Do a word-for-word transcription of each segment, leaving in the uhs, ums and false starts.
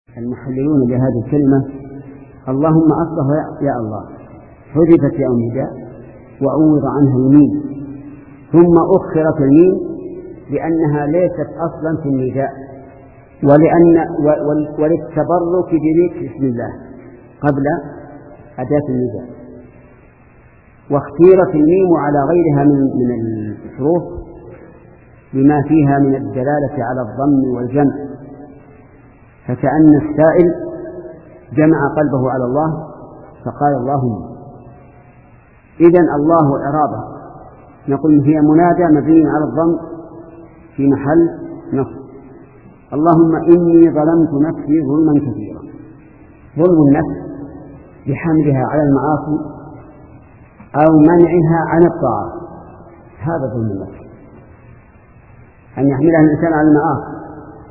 المحللون بهذه الكلمة اللهم أصله يا الله حذفت ياء النداء وعوض عنها الميم، ثم أخرت الميم لأنها ليست أصلا في النداء، ولأن وللتبرك بذكر اسم الله قبل أداة النداء، واختيرت الميم على غيرها من من الحروف بما فيها من الدلالة على الضم والجمع، فكأن السائل جمع قلبه على الله فقال اللهم. إذن الله إعرابه نقول هي منادى مبني على الضم في محل نصب. اللهم إني ظلمت نفسي ظلما كثيرا. ظلم النفس بحملها على المعاصي أو منعها عن الطاعة، هذا ظلم النفس، أن يحملها الإنسان على المعاصي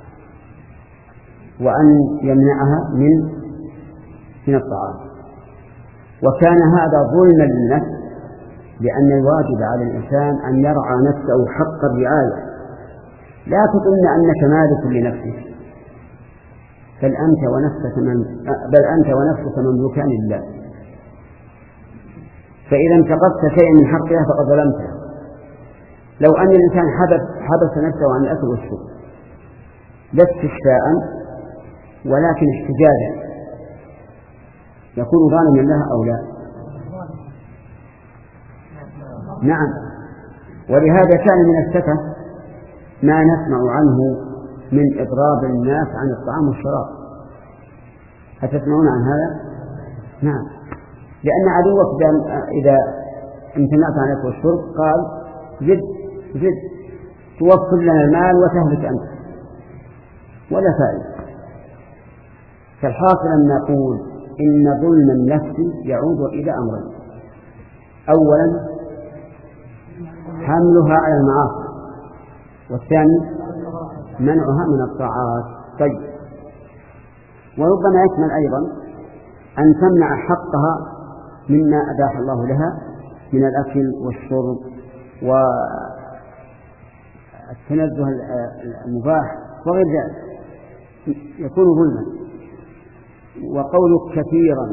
وأن يمنعها من من الطاعات. وكان هذا ظلما للنفس لأن الواجب على الإنسان أن يرعى نفسه حق الرعاية، لا تظن أنك مالك لنفسك، بل أنت ونفسك من بل أنت ونفسك مملوكان لله، فإذا انتقصت شيئا من حقها فقد ظلمته. لو أن الإنسان حبس حبس نفسه عن الأكل والشرب لا استشفاء ولكن احتجاجا يكون ظالما لها أو لا؟ نعم. ولهذا كان من السفه ما نسمع عنه من إضراب الناس عن الطعام والشراب. أتسمعون عن هذا؟ نعم. لأن عدوك إذا امتنعت عن الأكل والشرب قال زد زد توفر لنا المال وتهلك أنت ولا فائدة. فالحاصل أن نقول إن ظلم النفس يعود إلى أمرين: أولا حملها على المعاصي، والثاني منعها من الطاعات. طيب، وربما يشمل أيضا أن تمنع حقها مما أباح الله لها من الأكل والشرب والتنزه المباح وغير ذلك، يكون ظلما. وقولك كثيرا،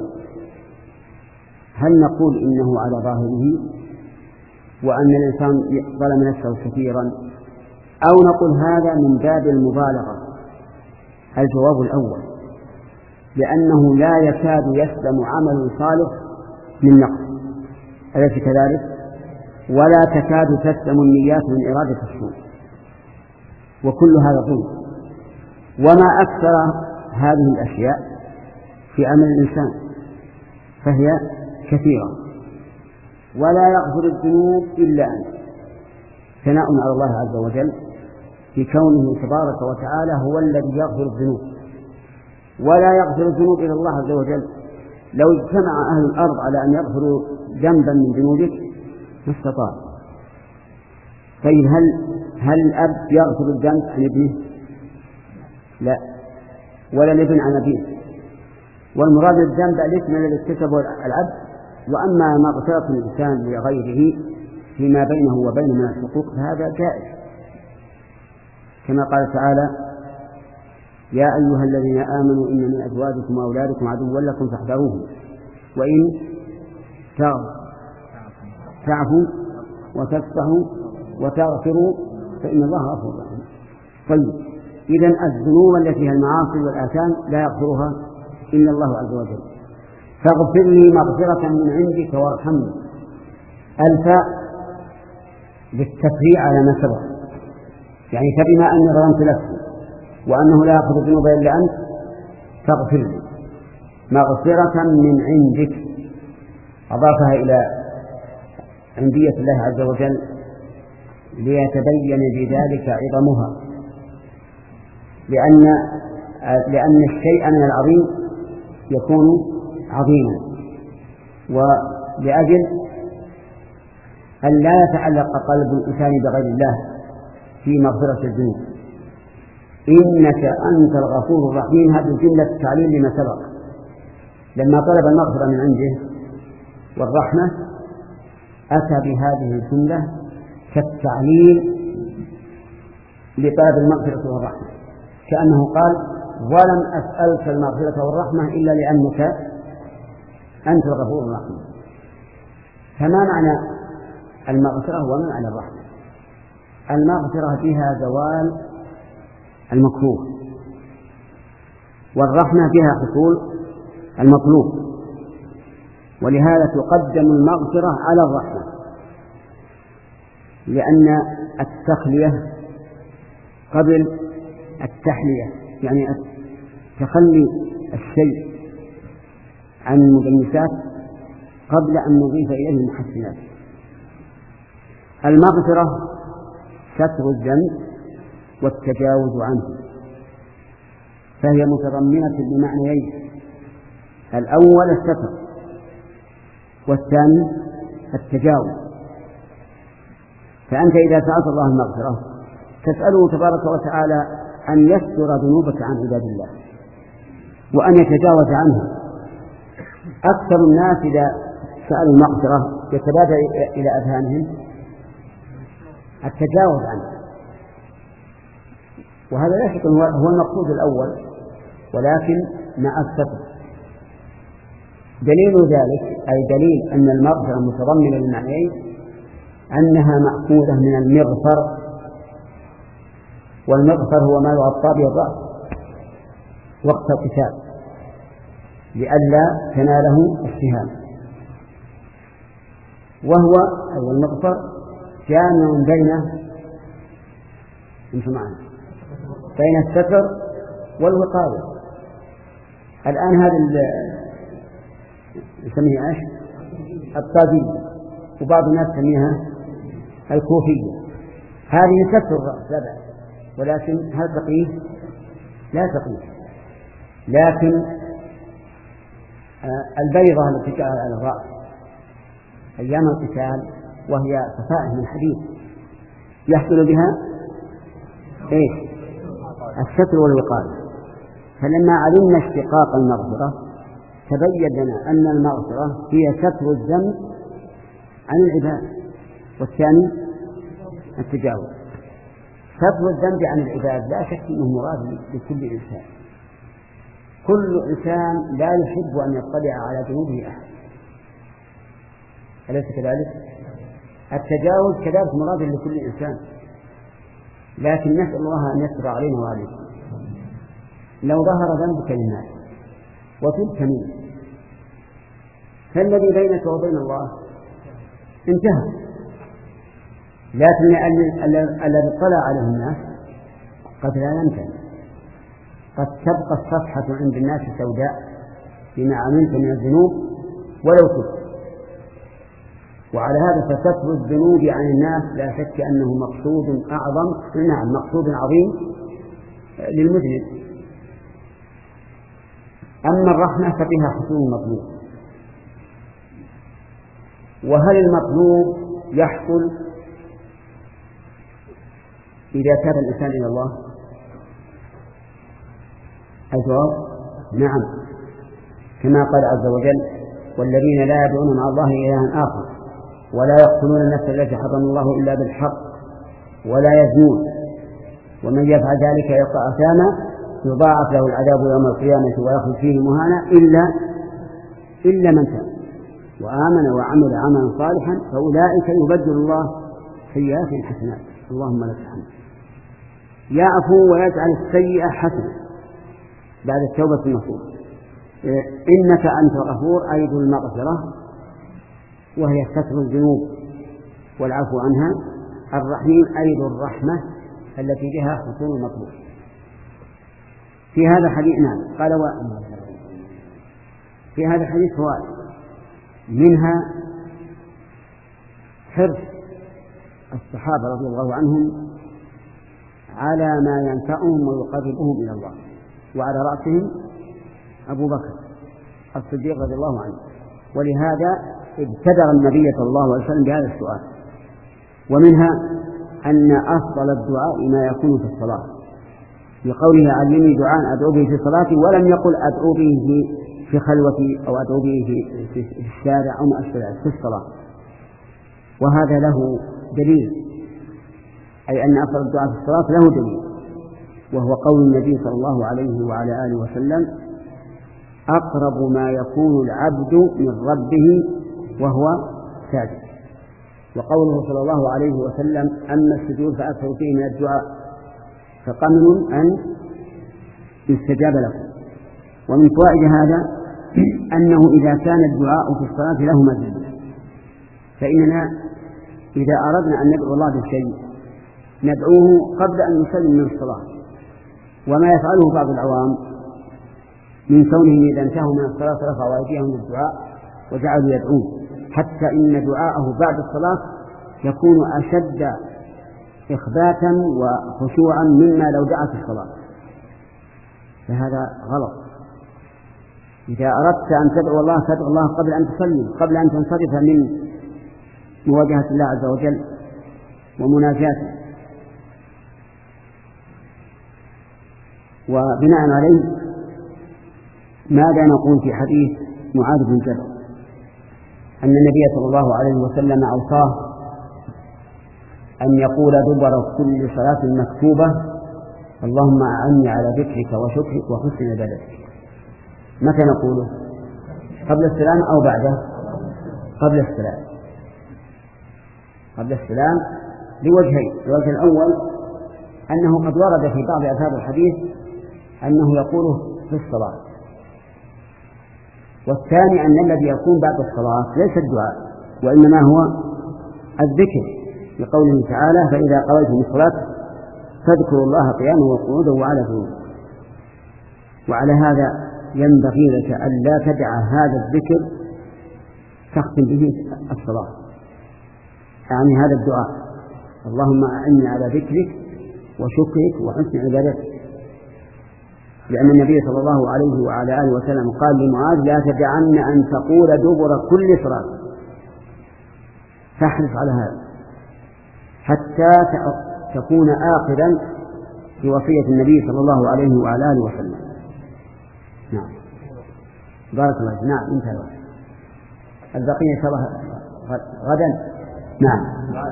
هل نقول إنه على ظاهره وأن الإنسان ظلم نفسه كثيرا، أو نقول هذا من باب المبالغة؟ الجواب الأول، لأنه لا يكاد يسلم عمل صالح من نقص، أليس كذلك؟ ولا تكاد تسلم النيات من إرادة السوء، وكل هذا ظلم. وما أكثر هذه الأشياء في عمل الإنسان فهي كثيرة، ولا يغفر الذنوب إلا أنت، ثناء على الله عز وجل في كونه تبارك وتعالى هو الذي يغفر الذنوب، ولا يغفر الذنوب إلى الله عز وجل. لو اجتمع أهل الأرض على أن يغفروا ذنبا من ذنوبك ما استطاع. طيب، هل هل الأب يغفر الذنب عن ابنه؟ لا، ولا الابن عن أبيه. والمراد بالذنب الإثم الذي اكتسبه العبد، وأما مغفرة الإنسان لغيره فيما بينه وبين من الحقوق فهذا جائز، كما قال تعالى: يا أيها الذين آمنوا إن من أزواجكم وأولادكم عدوا لكم فاحذروهم وإن تعفوا وتصفحوا وتغفروا فإن الله غفور رحيم. طيب، إذن الذنوب التي هي المعاصي والآثام لا يغفرها إلا الله عز وجل. فاغفر لي مغفرة من عندك وارحمني، الفاء للتفريع على ما سبق، يعني فبما أني ظلمت نفسي وأنه لا يغفر الذنوب إلا أنت فاغفر لي مغفرة من عندك، أضافها إلى عندية الله عز وجل ليتبين بذلك عظمها، لأن لأن الشيء من العظيم يكون عظيما، ولأجل أن لا يتعلق قلب الإنسان بغير الله في مغفرة الذنوب. إنك أنت الغفور الرحيم، هذه الجملة التعليل لما سبق لما طلب المغفرة من عنده والرحمة، أتى بهذه الجملة كالتعليل لطلب المغفرة والرحمة، كأنه قال ولم أسألك المغفرة والرحمة إلا لأنك أنت الغفور الرحيم. فما معنى المغفرة وما معنى الرحمة؟ المغفرة بها زوال المكروه، والرحمة بها حصول المطلوب، ولهذا تقدم المغفرة على الرحمة، لأن التخلية قبل التحلية، يعني تخلي الشيء عن المدنسات قبل أن نضيف إليه المحسنات. المغفرة ستر الذنب والتجاوز عنه، فهي متضمنة لمعنيين: الأول الستر، والثاني التجاوز. فأنت إذا سألت الله المغفرة تسأله تبارك وتعالى أن يستر ذنوبك عن عباد الله وأن يتجاوز عنها. أكثر الناس إذا سألوا المغفرة يتبادر إلى أذهانهم التجاوز عنه، وهذا لا شك هو المقصود الأول، ولكن مع الستر. دليل ذلك أي دليل أن المغفرة متضمنة للمعنيين أنها مأخوذة من المغفر، والمغفر هو ما يغطى به الرأس وقت القتال لئلا تناله السهام، وهو أي المغفر جامع بين انتم معنا بين الستر والوقاية. الآن هذا يسميه ايش؟ الطاقية، وبعض الناس يسميها الكوفية. هذه ستر الرأس لا بأس، ولكن هل تقيه؟ لا تقيه. لكن البيضة التي جاءت على الرأس أيام القتال وهي صفائح من حديد يحصل بها ايش؟ الستر والوقاية. فلما علمنا اشتقاق المغفرة تبين لنا أن المغفرة هي ستر الذنب عن العباد، والثاني التجاوز. ستر الذنب عن العباد لا شك أنه مراد لكل إنسان، كل إنسان لا يحب أن يطلع على ذنوبه أحد، أليس كذلك؟ التجاوز كذلك مراد لكل إنسان، لكن نسأل الله أن يستر علينا وعليكم. لو ظهر ذنبك للناس وتبت منه فالذي بينك وبين الله انتهى، لكن الذي اطلع عليه الناس قد لا ينتهي، قد تبقى الصفحة عند الناس سوداء بما عملت من الذنوب ولو تبت. وعلى هذا فستر الذنوب عن الناس لا شك أنه مقصود أعظم، نعم مقصود عظيم للمذنب. أما الرحمة فبها حصول المطلوب. وهل المطلوب يحصل إذا تاب الإنسان إلى الله؟ الجواب نعم، كما قال عز وجل: والذين لا يدعون مع الله إلها آخر ولا يقتلون النفس التي حرم الله إلا بالحق ولا يزنون ومن يفعل ذلك يلقى أثاما يضاعف له العذاب يوم القيامة ويخلد فيه مهانا إلا إلا من تاب وآمن وعمل عملا صالحا فأولئك يبدل الله سيئات حسنات. اللهم لك الحمد. يعفو ويجعل السيئة حسنة بعد التوبة النصوح. إنك أنت الغفور أي ذو المغفرة، وهي ستر الذنوب والعفو عنها. الرحيم أي ذو الرحمة التي بها حصول المطلوب. في هذا الحديث نعم قال و... في هذا الحديث فوائد، منها حرص الصحابة رضي الله عنهم على ما ينفعهم ويقربهم إلى الله، وعلى رأسهم أبو بكر الصديق رضي الله عنه، ولهذا ابتدر النبي صلى الله عليه وسلم بهذا السؤال. ومنها أن أفضل الدعاء ما يكون في الصلاة، بقوله علمني دعاء أدعو به في صلاتي، ولم يقل أدعو به في خلوتي أو أدعو به في, في, في الشارع أو ما أشبه في الصلاة. وهذا له دليل، أي أن أفضل الدعاء في الصلاة له دليل. وهو قول النبي صلى الله عليه وعلى آله وسلم: أقرب ما يكون العبد من ربه وهو ساجد. وقوله صلى الله عليه وسلم: أما السجود فأكثر فيه من الدعاء فقمن أن يستجاب لكم. ومن فوائد هذا أنه إذا كان الدعاء في الصلاة له مزيد، فإننا إذا أردنا أن ندعو الله بالشيء ندعوه قبل أن نسلم من الصلاة. وما يفعله بعض العوام من كونهم إذا انتهوا من الصلاة رفعوا أيديهم للدعاء وجعلوا يدعون، حتى إن دعاءه بعد الصلاة يكون أشد إخباتا وخشوعا مما لو دعا في الصلاة، فهذا غلط. إذا أردت أن تدعو الله فادعو الله قبل أن تصلي، قبل أن تنصرف من مواجهة الله عز وجل ومناجاته. وبناء عليه ماذا نقول في حديث معاذ بن جبل أن النبي صلى الله عليه وسلم أوصاه أن يقول دبر كل صلاة مكتوبة: اللهم أعني على ذكرك وشكرك وحسن عبادتك. متى نقوله؟ قبل السلام أو بعده؟ قبل السلام. قبل السلام لوجهين: الوجه الأول أنه قد ورد في بعض ألفاظ الحديث أنه يقوله في الصلاة، والثاني أن الذي يكون بعد الصلاة ليس الدعاء وإنما هو الذكر، لقوله تعالى: فإذا قضيتم الصلاة فاذكروا الله قياما وقعودا وعلى جنوبكم. وعلى هذا ينبغي لك أن لا تدع هذا الذكر تختم به الصلاة، يعني هذا الدعاء: اللهم أعني على ذكرك وشكرك وحسن عبادتك، لأن النبي صلى الله عليه وعلى آله وسلم قال لمعاذ: لا تدعن أن تقول دبر كل صلاة. فاحرص على هذا حتى تكون آخذا بوصية النبي صلى الله عليه وعلى آله وسلم. نعم، بارك الله فيك. نعم، انتهى الوقت. البقية إن شاء الله غدا. نعم.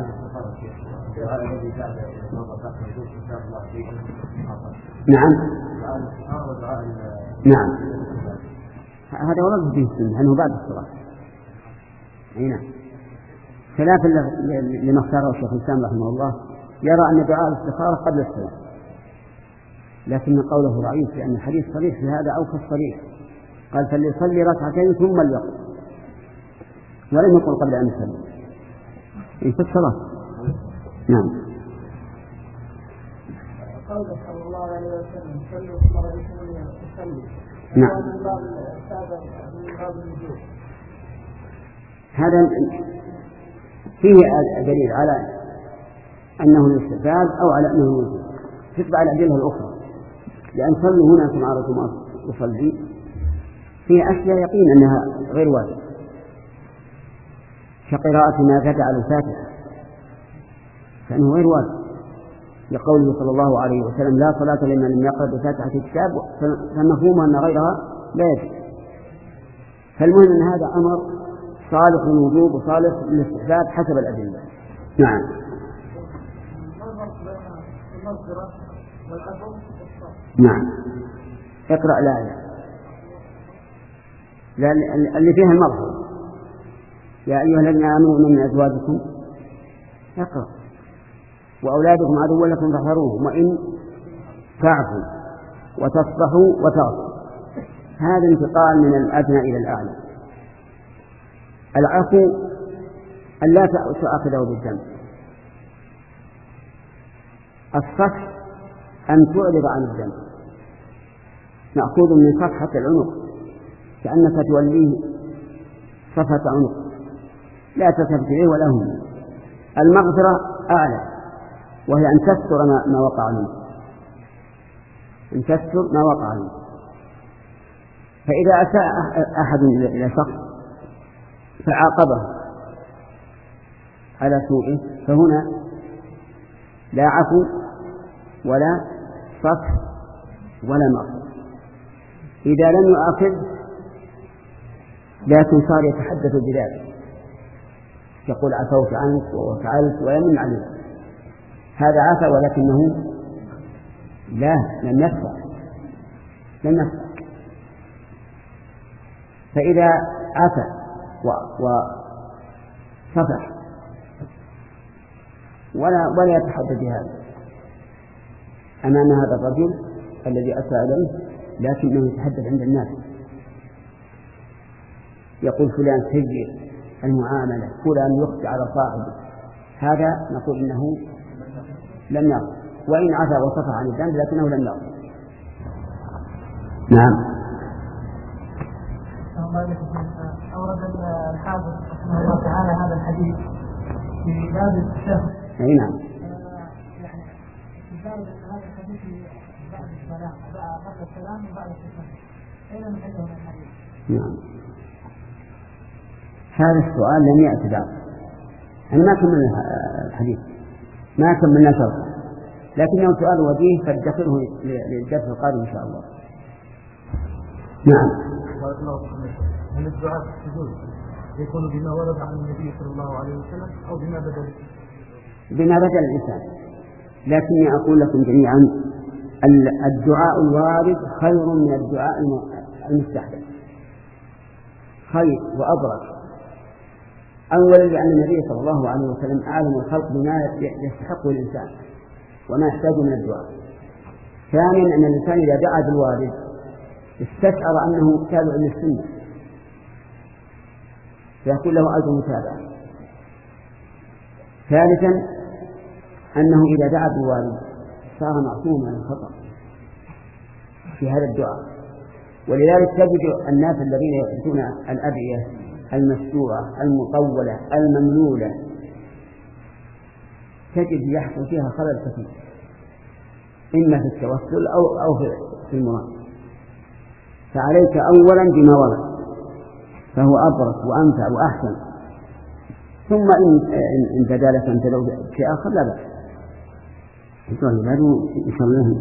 نعم. نعم، هذا ورد فيه السنة أنه بعد الصلاة. أي نعم، خلافا لما اختاره الشيخ الإسلام رحمه الله، يرى أن دعاء الاستخارة قبل الصلاة، لكن قوله ضعيف لأن الحديث صريح في هذا أو كالصريح، قال: فليصلي ركعتين ثم ليقل، ولم يقل قبل أن يصلي في الصلاة. نعم. قوله صلى الله عليه وسلم: صلوا كما رأيتموني أصلي. نعم. من باب السابق من باب الوجوب. هذا فيه دليل على أنه الاستحباب أو على أنه الوجوب، تتبع الأدلة الأخرى، لأن صلوا هنا كما رأيتم أصلي فيه أشياء يقين أنها غير واجب، كقراءة ما زاد على الفاتحة فإنه غير واجب، لقوله صلى الله عليه وسلم: لا صلاة لمن لم يقرأ بفاتحة الكتاب، فمفهوم أن غيرها لا يجب. فالمهم أن هذا أمر صالح للوجوب وصالح للاستحباب حسب الأدلة. نعم. نعم، اقرأ الآية اللي فيها المغفرة: يا أيها الذين آمنوا من أزواجكم، اقرأ: وأولادكم عدو لكم فاحذروهم وإن تعفوا وتصفحوا وتغفروا. هذا انتقال من الأدنى إلى الأعلى. العفو أن لا تؤاخذه بالذنب، الصفح أن تعرض عن الذنب، مأخوذ من صفحة العنق، كأنك توليه صفحة عنق لا تلتفت إليه ولا هم. المغفرة أعلى، وهي أن تستر ما وقع منه، أن تستر ما وقع منه. فإذا أساء أحد إلى شخص فعاقبه على سوءه فهنا لا عفو ولا صفح ولا مغفرة. إذا لم يؤاخذ لكن صار يتحدث بذلك، يقول: عفوت عنك وفعلت، ويمن عليه. هذا عفا ولكنه لا لم يدفع لم يدفع. فإذا عفى وصفح ولا ولا يتحدث بهذا أمام هذا الرجل الذي أساء إليه، لكنه يتحدث عند الناس يقول فلان سيء المعاملة، فلان يخفي على صاحبه، هذا نقول إنه لم يغفر، وإن عفى وصفح عن الذنب لكنه لم يغفر. نعم. أورد الحافظ رحمه الله تعالى هذا الحديث في باب التشهد. أي نعم. يعني في باب هذا الحديث بعد السلام بعد السلام وبعد التشهد، أين محله من الحديث؟ نعم. هذا السؤال لم يأتي بعد، أنا ما كملنا الحديث، ما كملنا شرحه، لكنه سؤال وجيه فادخره للدرس القادم إن شاء الله. نعم. من الدعاء في السجود يكون بما ورد عن النبي صلى الله عليه وسلم أو بما بدل بما بدل الإنسان، لكني أقول لكم جميعا الدعاء الوارد خير من الدعاء المستحدث، خير وأبرك. أولا لأن النبي صلى الله عليه وسلم أعلم الخلق بما يستحقه الإنسان وما يحتاج من الدعاء. ثانيا أن الإنسان إذا دعا بالوارد استشعر أنه تابع للسنة فيكون له أجر متابعة. ثالثا أنه إذا دعا بالوارد صار معصوما من الخطأ في هذا الدعاء. ولذلك تجد الناس الذين يحدثون الأدعية المشروعة المطولة المملولة تجد يحصل فيها خلل كثير، إما في التوسل أو أو في المراد. فعليك أولا بما ورد فهو أبرك وأنفع وأحسن، ثم إن إن بدا لك أن تدعو شيء آخر لا بأس. إن شاء الله.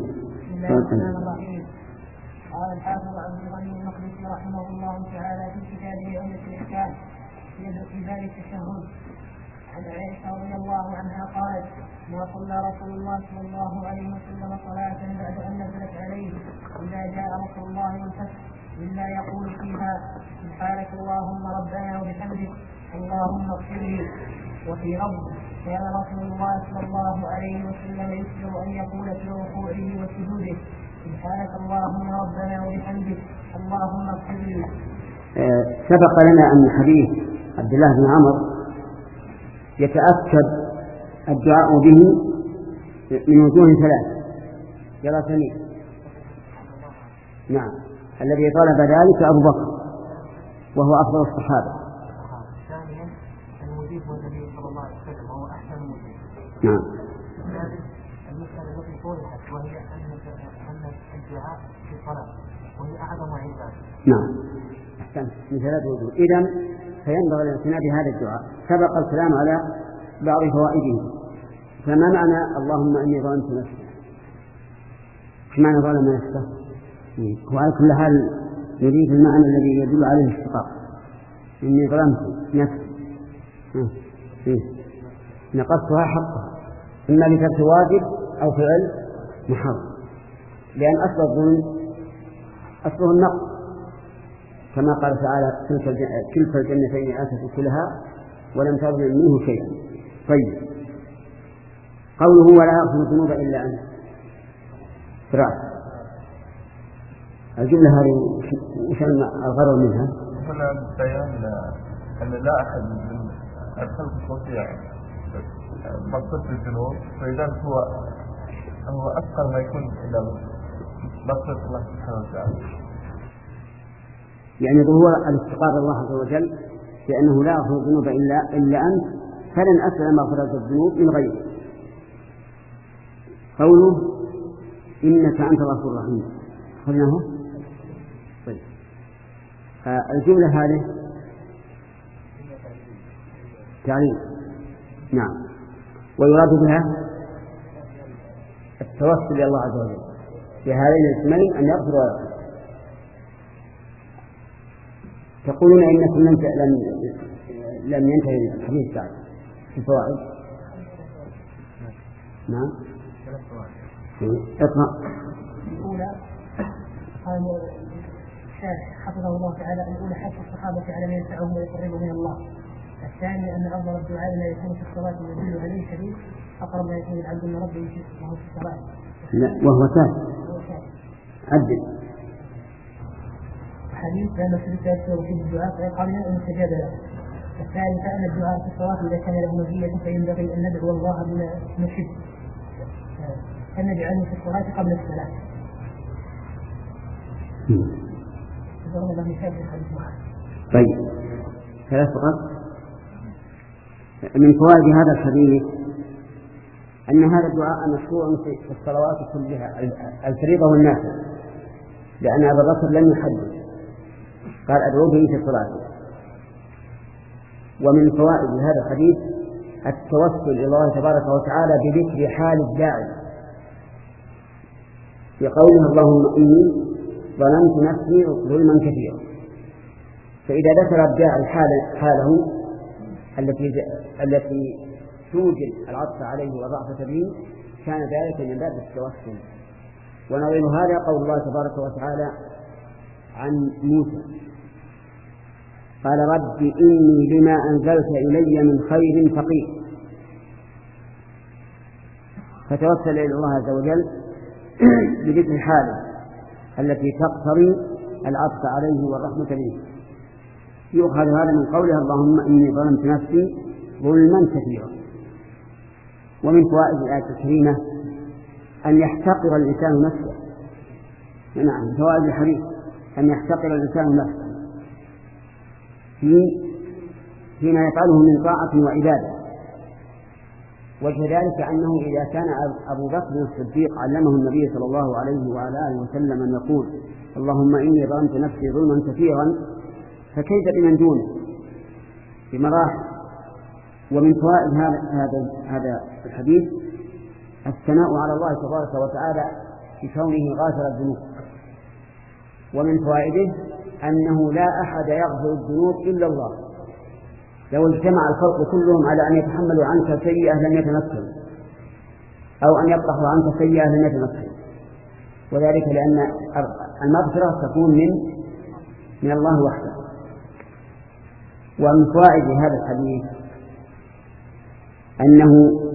قال الحافظ عبد الغني المقدسي رحمه الله تعالى في كتابه عمدة الأحكام في باب التشهد عن عائشة رضي الله عنها قالت: ما صلى رسول الله صلى الله عليه وسلم صلاة بعد أن نزلت عليه إذا جاء نصر الله والفتح إلا يقول فيها: سبحانك اللهم ربنا وبحمدك اللهم اغفر لي. وفي رب كان رسول الله صلى الله عليه وسلم يكثر أن يقول في ركوعه وسجوده: سبحانك اللهم ربنا وبحمدك اللهم اغفر لي. سبق لنا أن حديث عبد الله بن عمرو يتأكد الدعاء به من وجوه ثلاث يرى سميع. نعم. الذي طلب ذلك أبو بكر وهو أفضل الصحابة. ثانيا المجيب هو النبي صلى الله عليه وسلم وهو أحسن المجيب. نعم. ثالث المسألة التي طرحت وهي أن الدعاء في الصلاة وهي أعظم عبادة. نعم. أحسن من ثلاث وجوه. إذن فينبغي الاعتناء بهذا الدعاء. سبق الكلام على بعض فوائده. فما معنى اللهم إني ظلمت نفسي؟ ايش معنى ظلم نفسه؟ وعلى كل حال يريد المعنى الذي يدل عليه الاشتقاق. إني ظلمت نفسي إيه؟ نقصتها حقها إما بترك واجب أو فعل محرم، لأن أصل الظلم أصله النقص كما قال تعالى: كلتا الجنتين آتت كلها ولم تظلم منه شيئا. طيب، قوله ولا يغفر الذنوب إلا أنت فرع الجملة هذه وش الغرض منها؟ هنا بيان أن لا أحد من الخلق يستطيع مغفرة الذنوب، فإذا هو هو أكثر ما يكون إلى مغفرة الله سبحانه وتعالى. يعني ظهور الافتقار الله عز وجل لأنه لا يغفر الذنوب إلا إلا أنت، فلن أسأل مغفرة الذنوب من غيرك. قوله إنك أنت الغفور الرحيم قلناه. طيب، الجملة هذه تعليم. نعم. ويراد بها التوسل إلى الله عز وجل بهذين الاسمين أن يغفر ويغفر. تقولون إنكم لم لم ينتهي الحديث بعد في الفوائد. نعم. اقرأ. الأولى قال الشارح حفظه الله تعالى: الأولى حث الصحابة على ما ينفعهم ويقربهم من الله. الثاني أن أفضل الدعاء ما يكون في الصلاة ويدل عليه الحديث: أقرب ما يكون العبد من ربه وهو في الصلاة. لا وهو ثالث. عدل. حديث لا نفسه ثالث وفيه الدعاء فيقال أن استجاب له. الثالث أن الدعاء في الصلاة إذا كان له مزية فينبغي أن ندعو الله بما نحب، أن نجعله في الصلاة قبل الصلاة. طيب، ثلاث فقط. من فوائد هذا الحديث أن هذا الدعاء مشروع في الصلوات كلها الفريضة والنافلة، لأن أبا بكر لم يحدد، قال أدعو به في الصلاة. ومن فوائد هذا الحديث التوسل إلى الله تبارك وتعالى بذكر حال الداعي، في قوله: اللهم إني ظلمت نفسي ظلما كثيرا. فإذا ذكر الداعي حال حاله التي التي توجد العطف عليه وضعف تبيه، كان ذلك من باب التوسل. ونظير هذا قول الله تبارك وتعالى عن موسى: قال رب إني لما أنزلت إلي من خير فقير. فتوسل إلى الله عز وجل بذكر حاله التي تقتضي العطف عليه والرحمة به. يؤخذ هذا من قوله: اللهم إني ظلمت نفسي ظلما كثيرا. ومن فوائد الآية الكريمة أن يحتقر الإنسان نفسه. نعم، فوائد الحديث أن يحتقر الإنسان نفسه في فيما يفعله من طاعة وعبادة. وجه ذلك أنه إذا كان أبو بكر الصديق علمه النبي صلى الله عليه وعلى آله وسلم أن يقول: اللهم إني ظلمت نفسي ظلما كثيرا، فكيف بمن دونه بمراحل. ومن فوائد هذا هذا الحديث الثناء على الله تبارك وتعالى بكونه غافر الذنوب. ومن فوائده أنه لا أحد يغفر الذنوب إلا الله. لو اجتمع الخلق كلهم على أن يتحملوا عنك سيئة لم يتمكنوا، أو أن يطرحوا عنك سيئة لم يتمكنوا، وذلك لأن المغفرة تكون من من الله وحده. ومن فوائد هذا الحديث أنه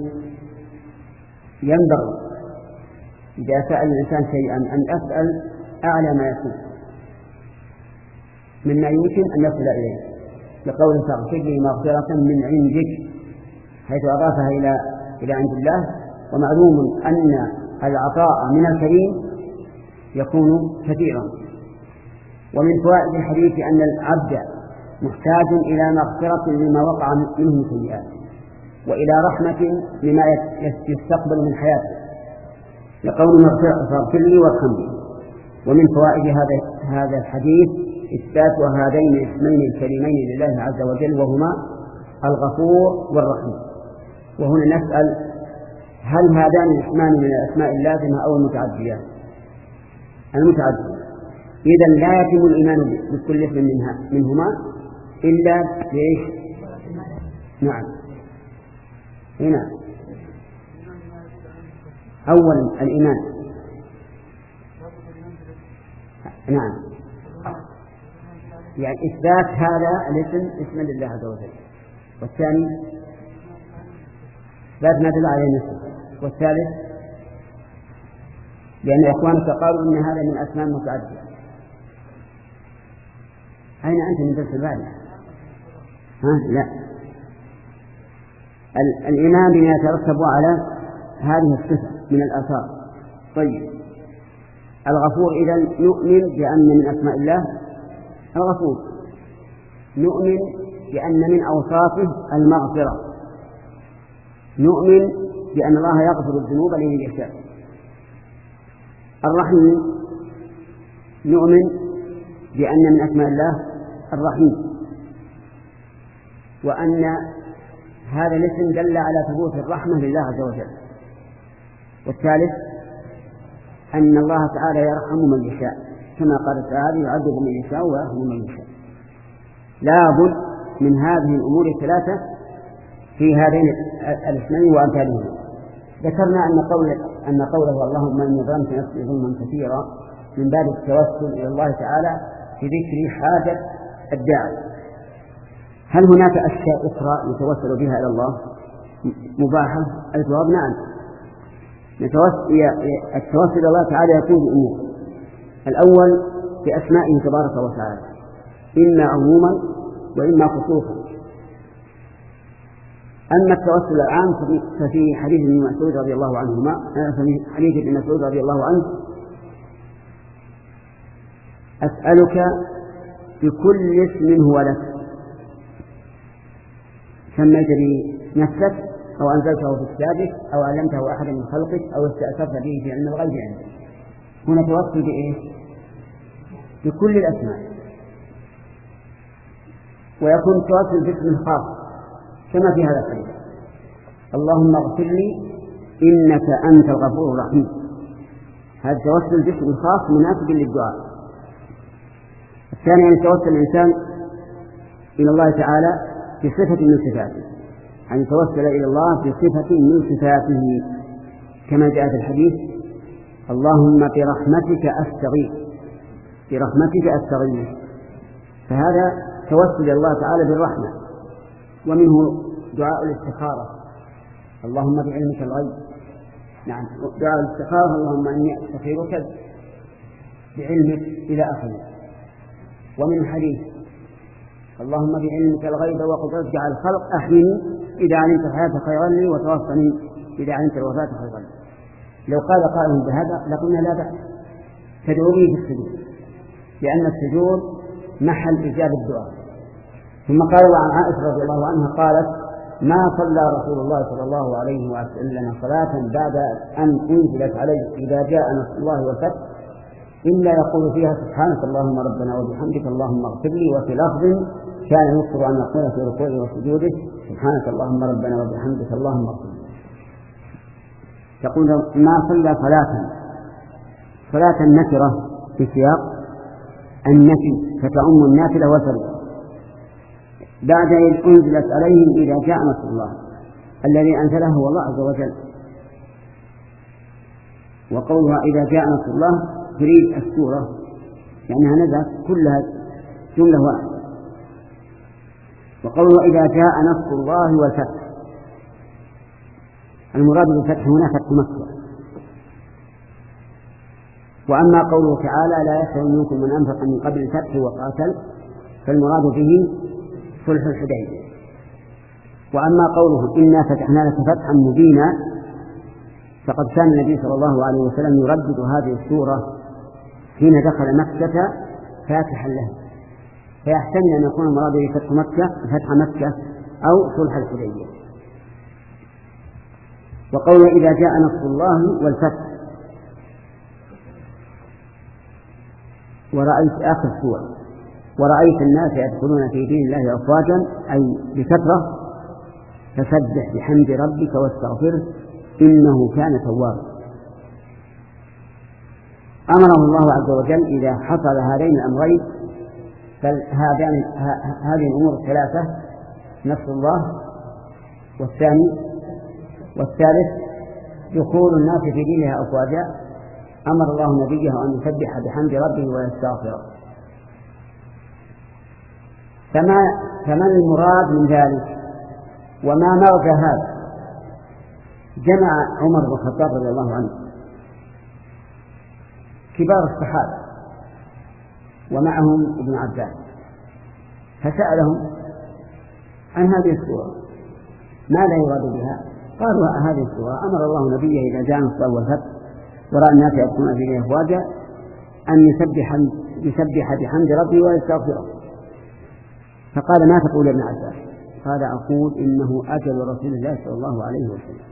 ينبغي إذا سأل الإنسان شيئا أن أسأل أعلى ما يكون مما يمكن أن يصل إليه، لقول فاغفر لي مغفرة من عندك، حيث أضافها إلى إلى عند الله. ومعلوم أن العطاء من الكريم يكون كثيرا. ومن فوائد الحديث أن العبد محتاج إلى مغفرة لما وقع منه سيئات، وإلى رحمة لما يستقبل من حياته، لقول فاغفر لي وارحمني. ومن فوائد هذا هذا الحديث إثبات هذين الاسمين الكريمين لله عز وجل، وهما الغفور والرحيم. وهنا نسأل: هل هذان الاسمان من الأسماء اللازمة أو المتعدية؟ المتعدية. إذن لا يتم الإيمان بكل اسم منها منهما إلا بإيش؟ نعم، هنا أولا الإيمان. نعم، يعني إثبات هذا الاسم اسما لله عز وجل. والثاني إثبات ما دل عليه نفسه. والثالث لأن إخوانك قالوا إن هذا من أسماء متعددة. أين أنت من درس البارحة؟ ها لا، الإيمان بما يترتب على هذه الصفة من الآثار. طيب، الغفور إذن نؤمن بأن من أسماء الله الغفور، نؤمن بأن من أوصافه المغفرة، نؤمن بأن الله يغفر الذنوب لمن يشاء. الرحيم نؤمن بأن من أسماء الله الرحيم، وأن هذا الاسم دل على ثبوت الرحمة لله عز وجل. والثالث أن الله تعالى يرحم من يشاء، كما قال تعالى: يعذب من يشاء ويرحم من يشاء. لا بد من هذه الأمور الثلاثة في هذين الاسمين وأمثالهما. ذكرنا أن قول أن قوله اللهم إني ظلمت نفسي ظلما كثيرا من باب التوسل إلى الله تعالى في ذكر حاجة الداعي. هل هناك أشياء أخرى يتوسل بها إلى الله مباحة؟ الجواب نعم. التوسل إلى الله تعالى يكون بأمور: الأول بأسمائه تبارك وتعالى، إما عموما وإما خصوصا. أما التوسل العام ففي حديث ابن مسعود رضي الله عنهما في حديث ابن مسعود رضي الله عنه: أسألك بكل اسم هو لك سميت به نفسك أو أنزلته في كتابك أو علمته أحدا من خلقك أو استأثرت به في علم الغيب عندك. هنا توسل بإيه؟ بكل الأسماء. ويكون التوسل باسم خاص كما في هذا الحديث: اللهم اغفر لي إنك أنت الغفور الرحيم. هذا التوسل باسم خاص مناسب للدعاء. الثاني أن يتوسل الإنسان إلى الله تعالى بصفة من صفاته، أن يتوسل إلى الله بصفة من صفاته كما جاء في الحديث: اللهم برحمتك أستغيث برحمتك أستغيث. فهذا توسل إلى الله تعالى بالرحمة. ومنه دعاء الاستخارة: اللهم بعلمك الغيب. نعم، دعاء الاستخارة: اللهم إني أستخيرك بعلمك إلى آخره. ومن الحديث: اللهم بعلمك الغيب وقدرتك على الخلق أحيني إذا علمت الحياة خيرا لي وتوفني إذا علمت الوفاة خيرا لي. لو قال قائل بهذا لقلنا لا بأس، تدعو به في السجود، لأن السجود محل إجابة الدعاء. ثم قال عن عائشة رضي الله عنها قالت: ما صلى رسول الله صلى الله عليه وسلم صلاة بعد أن أنزلت عليه إذا جاء نصر الله والفتح إلا يقول فيها سبحانك اللهم ربنا وبحمدك اللهم اغفر لي. وفي لفظ كان يذكر أن يقول في ركوعه وسجوده سبحانك اللهم ربنا وبحمدك اللهم اغفر لي. تقول ما صلى صلاة صلاة النكرة في سياق النفي فتعم النافلة والفريضة بعد إذ أنزلت عليهم إذا جاء نصر الله الذي أنزله هو الله عز وجل. وقولها إذا جاء نصر الله تريد السورة لأنها نزلت كلها جملة واحدة. وقولها إذا جاء نصر الله والفتح المراد بالفتح هنا فتح مكة. وأما قوله تعالى لا يحسن منكم من أنفق من قبل الفتح وقاتل فالمراد به صلح الحديبية. وأما قوله إنا فتحنا لك فتحا مبينا فقد كان النبي صلى الله عليه وسلم يردد هذه السورة حين دخل مكة فاتحا له، فيحتمل أن يكون المراد به فتح مكة فتح مكة أو صلح الحديبية. وقوله إذا جاء نصر الله والفتح ورأيت آخر السورة ورأيت الناس يدخلون في دين الله أفواجا أي بكثرة فسبح بحمد ربك واستغفره إنه كان توابا. أمره الله عز وجل إذا حصل هذين الأمرين فهذين هذه الأمور الثلاثة نصر الله والثاني والثالث دخول الناس في دينها أفواجا أمر الله نبيه أن يسبح بحمد ربه ويستغفره. فما فما المراد من ذلك وما مرجى هذا؟ جمع عمر بن الخطاب رضي الله عنه كبار الصحابة ومعهم ابن عباس فسألهم عن هذه السورة ماذا يراد بها؟ قالوا هذه السورة أمر الله نبيه إذا جاء نصر والفتح ورأى الناس يدخلون في دينه أفواجا أن يسبح يسبح بحمد ربه ويستغفره. فقال ما تقول ابن عباس؟ قال أقول إنه أجل رسول الله صلى الله عليه وسلم،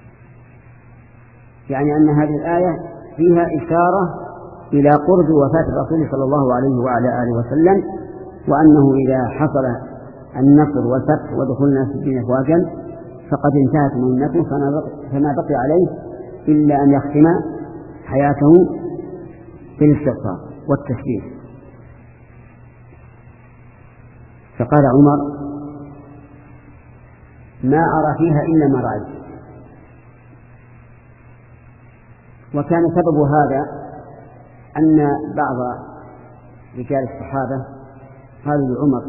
يعني أن هذه الآية فيها إشارة إلى قرب وفاة الرسول صلى الله عليه وعلى آله وسلم، وأنه إذا حصل النصر والفتح ودخول الناس في الدين أفواجا فقد انتهت مهمته فما بقي عليه إلا أن يختم حياته بالاستغفار والتسبيح. فقال عمر ما أرى فيها إلا ما رأيت، وكان سبب هذا أن بعض رجال الصحابة قالوا لعمر: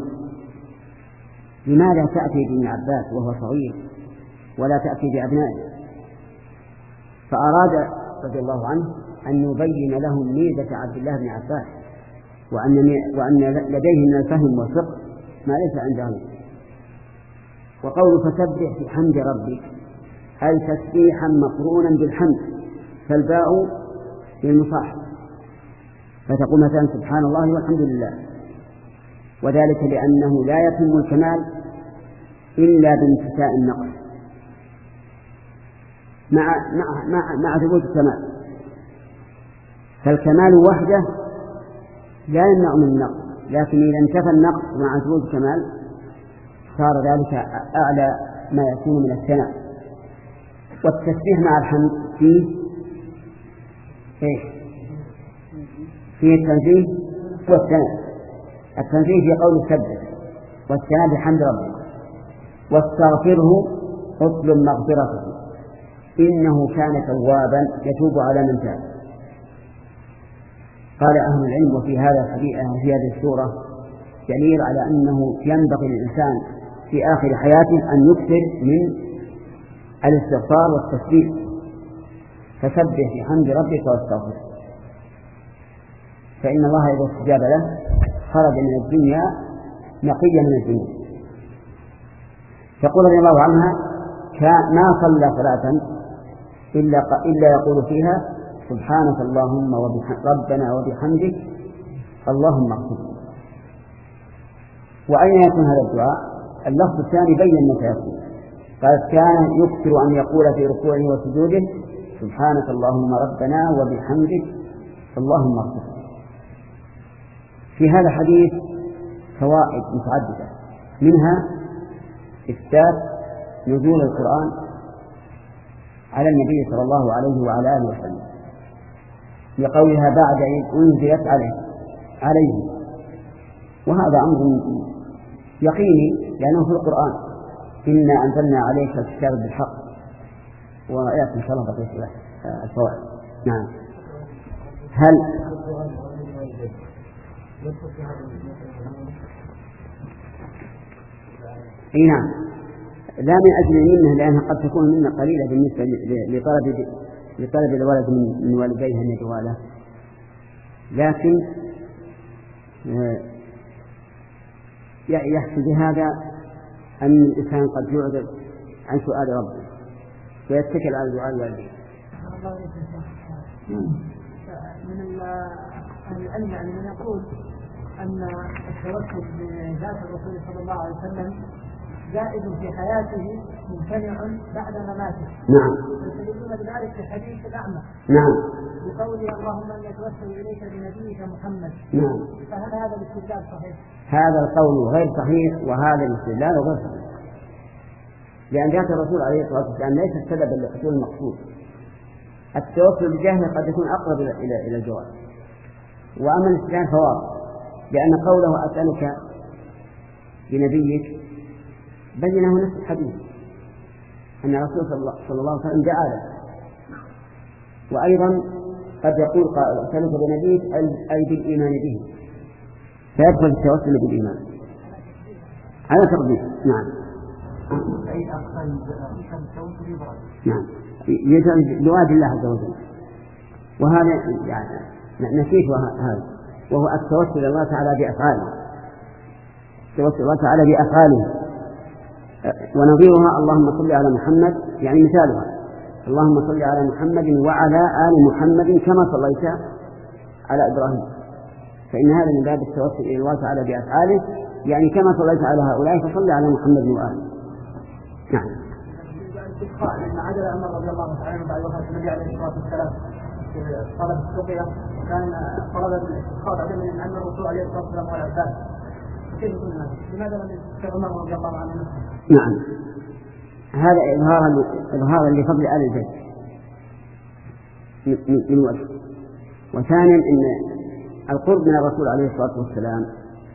لماذا تأتي بابن عباس وهو صغير ولا تأتي بأبنائه؟ فأراد رضي الله عنه أن يبين لهم ميزة عبد الله بن عباس، وأن وأن لديه من الفهم والفقه ما ليس عندهم. وقول فسبح بحمد ربك أي تسبيحا مقرونا بالحمد، فالباء للمصاحب، فتقول مثلا سبحان الله والحمد لله، وذلك لأنه لا يتم الكمال إلا بانتفاء النقص مع مع مع, مع ثبوت الكمال. فالكمال وحده لا يمنع من النقص، لكن إذا انتفى النقص مع ثبوت الكمال صار ذلك أعلى ما يكون من الثناء. والتسبيح مع الحمد فيه إيش؟ فيه التنزيه والثناء. التنزيه في قول سبح، والثناء بحمد ربك. واستغفره اطلب مغفرته إنه كان توابا يتوب على من تاب. قال أهل العلم: وفي هذا في هذه السورة دليل على أنه ينبغي للإنسان في آخر حياته أن يكثر من الاستغفار والتسبيح. فسبح بحمد ربك واستغفره، فإن الله إذا استجاب له خرج من الدنيا نقيا من الذنوب. تقول رضي الله عنها: ما صلى صلاة إلا إلا يقول فيها سبحانك اللهم ربنا وبحمدك اللهم اغفر. وأين يكون هذا الدعاء؟ اللفظ الثاني بين متى يكون. قال: كان يكثر أن يقول في ركوعه وسجوده سبحانك اللهم ربنا وبحمدك اللهم اغفر. في هذا الحديث فوائد متعددة، منها إثبات نزول القرآن على النبي صلى الله عليه وعلى آله وسلم لقولها بعد إذ أنزلت عليه عليه وهذا أمر يقيني لأنه في القرآن: إنا أنزلنا عليك الكتاب بالحق. ويأتي إن شاء الله بقية الفوائد. نعم. هل اي نعم، لا من أجل منه، لأنها قد تكون منه قليلة بالنسبة لطلب لطلب الولد من والديه أن يدعوا له، لكن يحصل بهذا أن الإنسان قد يعرض عن سؤال ربه ويتكل على دعاء والديه. من العلم يعني من يقول أن التوسل بذات الرسول صلى الله عليه وسلم جائز في حياته ممتنع بعد مماته. نعم. يستدلون بذلك في حديث الأعمى. نعم. بقوله اللهم أن يتوسل إليك بنبيك محمد. نعم. فهل هذا الاستدلال صحيح؟ هذا القول غير صحيح، وهذا الاستدلال غير صحيح، لأن ذات الرسول عليه الصلاة والسلام ليس سببا لحصول المقصود. التوسل بجاهه قد يكون أقرب إلى إلى الجواب، وأما الاستدلال فواضح، لأن قوله أسألك بنبيك بينه نفس الحديث أن الرسول صلى الله عليه وسلم دعا له. وأيضا قد يقول قائل أسألك بنبيك أي بالإيمان به، فيدخل التوسل بالإيمان على تقدير. نعم. نعم، لواد الله عز وجل. وهذا يعني نسيت هذا، وهو التوسل الله تعالى بأفعاله، التوسل الله تعالى بأفعاله. ونظيرها اللهم صل على محمد، يعني مثالها اللهم صل على محمد وعلى آل محمد كما صليت على إبراهيم، فإن هذا من باب التوسل إلى الله تعالى بأفعاله، يعني كما صليت على هؤلاء فصل على محمد وآله. نعم. لما عدل عمر رضي الله تعالى عنه بعد وفاة النبي عليه الصلاة والسلام طلب السقيا، كان طلب الاستسقاء بعد من أن الرسول عليه الصلاة والسلام هو العباس. كيف يكون هذا؟ لماذا لم يستطيع عمر رضي الله عنه نفسه؟ نعم، هذا إظهارا إظهارا لفضل آل البيت من وجه. وثانيا إن القرب من الرسول عليه الصلاة والسلام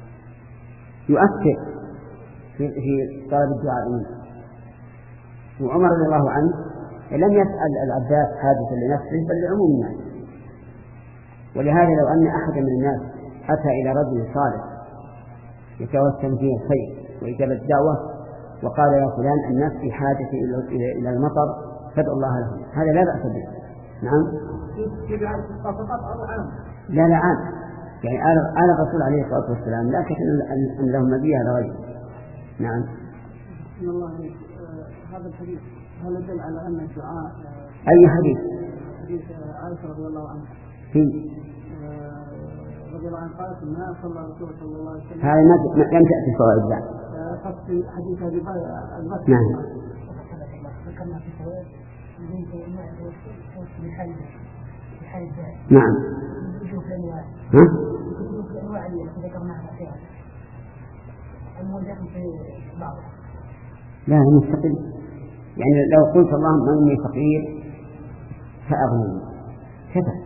يؤثر في في طلب الدعاء منه. وعمر رضي الله عنه لم يسأل العباس حاجة لنفسه بل لعموم الناس. ولهذا لو أن أحد من الناس أتى إلى رجل صالح يتوسم فيه الخير وإجابة الدعوة وقال يا فلان الناس في حاجة إلى المطر فادعوا الله لهم، هذا لا بأس به. نعم. لا لا عام، يعني آل الرسول عليه الصلاة والسلام لا شك أن لهم نبي هذا غير. نعم. هذا الحديث هل يدل على أن الدعاء أي حديث؟ حديث عائشة رضي الله عنها في رضي الله عنها قالت ما صلى الرسول صلى الله عليه وسلم. هذا لم تأتي فوائد بعد. في حديث أبي بكر. نعم. ذكرنا في فوائد نعم. ها؟ الأنواع اللي ذكرناها فيها الموجود في بعضها. لا مستقل، يعني لو قلت اللهم إني فقير فأغني كذا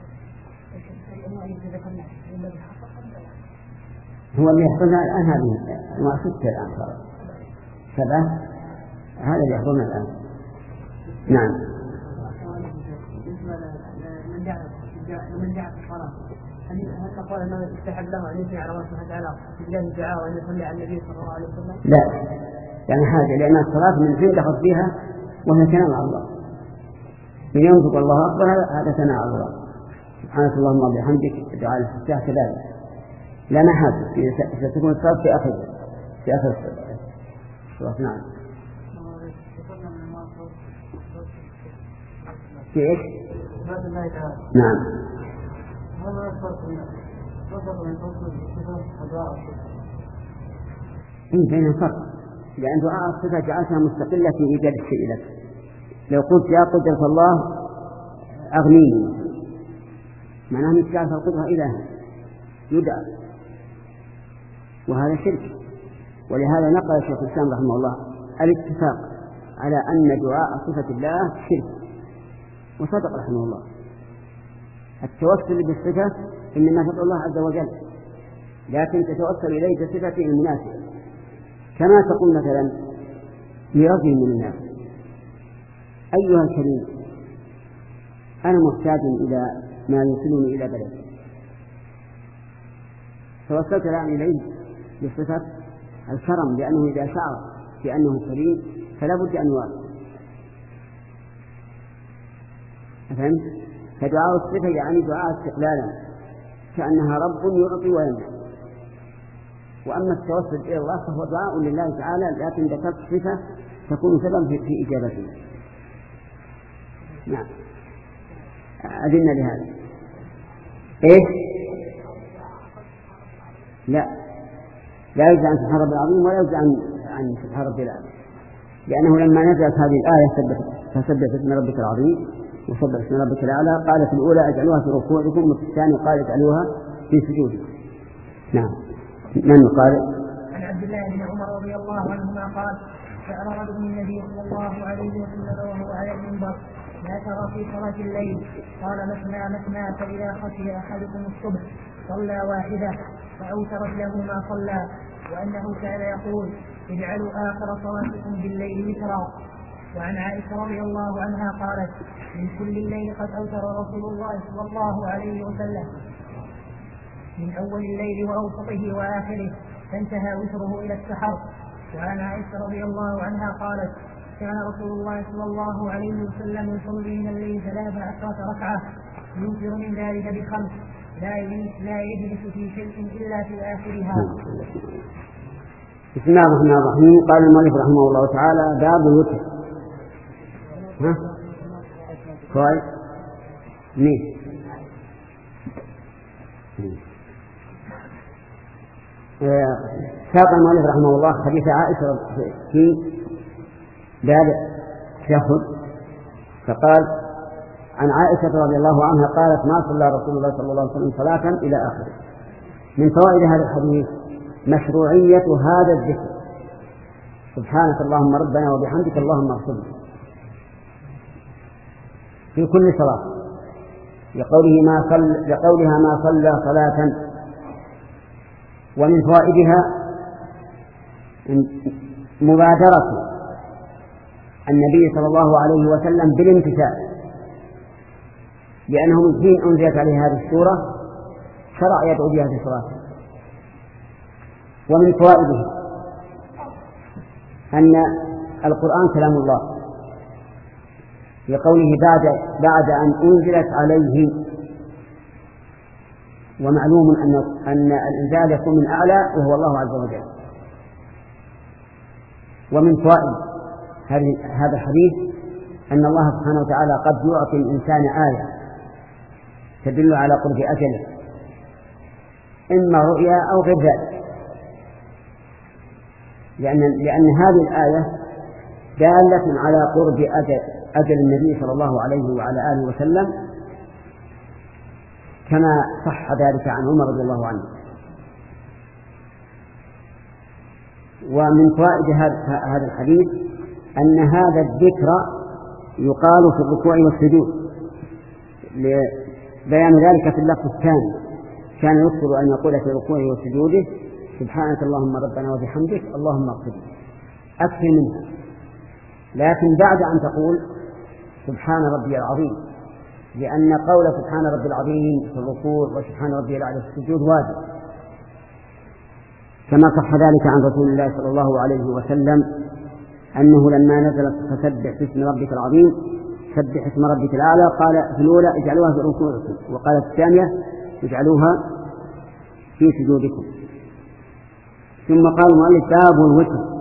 هو اللي يحضرنا الآن. هذه ما ستة الآن صار سبعة، هذا اللي يحضرنا الآن. نعم. من جاء في الصلاة هل نقول أنه يستحب له أن يثني على الله سبحانه وتعالى في بلاد الدعاء وأن يصلي على النبي صلى الله عليه وسلم؟ لا، يعني حاجة، لأن الصلاة من حين دخل فيها وهي ثناء على الله. من ينطق الله أكبر هذا ثناء على الله. سبحانك اللهم وبحمدك دعاء الاستفتاح كذلك. لا محاجة ستكون الصلاة في آخر في آخر الصلاة. نعم. في إيش؟ نعم. إيه بين فرق، لأن دعاء الصفة جعلتها مستقلة في إيجاد الشيء لك. لو قلت يا قدرة الله أغنيني معناه أنك جعلت القدرة إلها يدعى، وهذا شرك. ولهذا نقل الشيخ الإسلام رحمه الله الاتفاق على أن دعاء صفة الله شرك، وصدق رحمه الله. التوسل بالصفة إنما تدعو الله عز وجل، لكن تتوسل إليه بصفته المناسبة، كما تقول مثلا لرجل من الناس أيها الكريم أنا محتاج إلى ما يوصلني إلى بلد، توسلت الآن إليه بصفة الكرم، لأنه إذا شعر بأنه كريم فلا بد أن يوافق. أفهمت؟ فدعاء الصفة يعني دعاء استقلالا كأنها رب يعطي ويمنع. وأما التوسل إلى الله فهو دعاء لله تعالى، لكن ذكرت صفة تكون سببا في, في إجابته. نعم. أذن لهذا. إيه؟ لا لا يجزع عن سبحان ربي العظيم ولا يجزع عن, عن سبحان ربي العظيم، لأنه لما نزلت هذه الآية فسبح اسم ربك العظيم وسبح اسم ربك الأعلى قال في الأولى اجعلوها في ركوعكم، وفي الثانية قال اجعلوها في سجودكم. نعم. من قال؟ عن عبد الله بن عمر رضي الله عنهما قال سأل رجل النبي صلى الله عليه وسلم وهو على المنبر ما ترى في صلاة الليل؟ قال مثنى مثنى، فإذا خشي أحدكم الصبح صلى واحدة فأوترت له ما صلى، وأنه كان يقول اجعلوا آخر صلاتكم بالليل وترا. وعن عائشة رضي الله عنها قالت من كل الليل قد أوتر رسول الله صلى الله عليه وسلم من أول الليل وأوسطه وآخره، فانتهى وتره إلى السحر. وعن عائشة رضي الله عنها قالت كان رسول الله صلى الله عليه وسلم يصلي من الليل ثلاث عشرة ركعة يوتر من ذلك بخمس لا يجلس في شيء إلا في آخرها. بسم الله الرحمن الرحيم. قال المؤلف رحمه الله تعالى باب الوتر. ها؟ كويس. مين؟ ساق المؤلف رحمه الله حديث عائشة في باب التشهد، فقال عن عائشة رضي الله عنها قالت ما صلى رسول الله صلى الله عليه وسلم صلاة إلى آخره. من فوائد هذا الحديث مشروعية هذا الذكر سبحانك اللهم ربنا وبحمدك اللهم اغفر لي في كل صلاة، لقوله ما صل لقولها ما صلى صلاة. ومن فوائدها مبادرة النبي صلى الله عليه وسلم بالامتثال، لأنه من حين أنزلت عليه هذه السورة شرع يدعو بها في صلاته. ومن فوائده أن القرآن كلام الله لقوله بعد بعد أن أنزلت عليه، ومعلوم أن أن الإنزال يكون من أعلى وهو الله عز وجل. ومن فوائد هذا الحديث أن الله سبحانه وتعالى قد يعطي الإنسان آية تدل على قرب أجله، إما رؤيا أو غير ذلك، لأن لأن هذه الآية دالة على قرب أجل, أجل النبي صلى الله عليه وعلى آله وسلم، كما صح ذلك عن عمر رضي الله عنه. ومن فوائد هذا الحديث أن هذا الذكر يقال في الركوع والسجود، لبيان ذلك في اللفظ الثاني كان يكثر أن يقول في ركوعه وسجوده سبحانك اللهم ربنا وبحمدك اللهم اغفر لي، أكثر منها. لكن بعد أن تقول سبحان ربي العظيم، لأن قول سبحان ربي العظيم في الركوع وسبحان ربي الأعلى في السجود واجب، كما صح ذلك عن رسول الله صلى الله عليه وسلم أنه لما نزلت فسبح باسم ربك العظيم سبح اسم ربك الأعلى، قال في الأولى اجعلوها في ركوعكم، وقال الثانية اجعلوها في سجودكم. ثم قال المؤلف باب الوتر.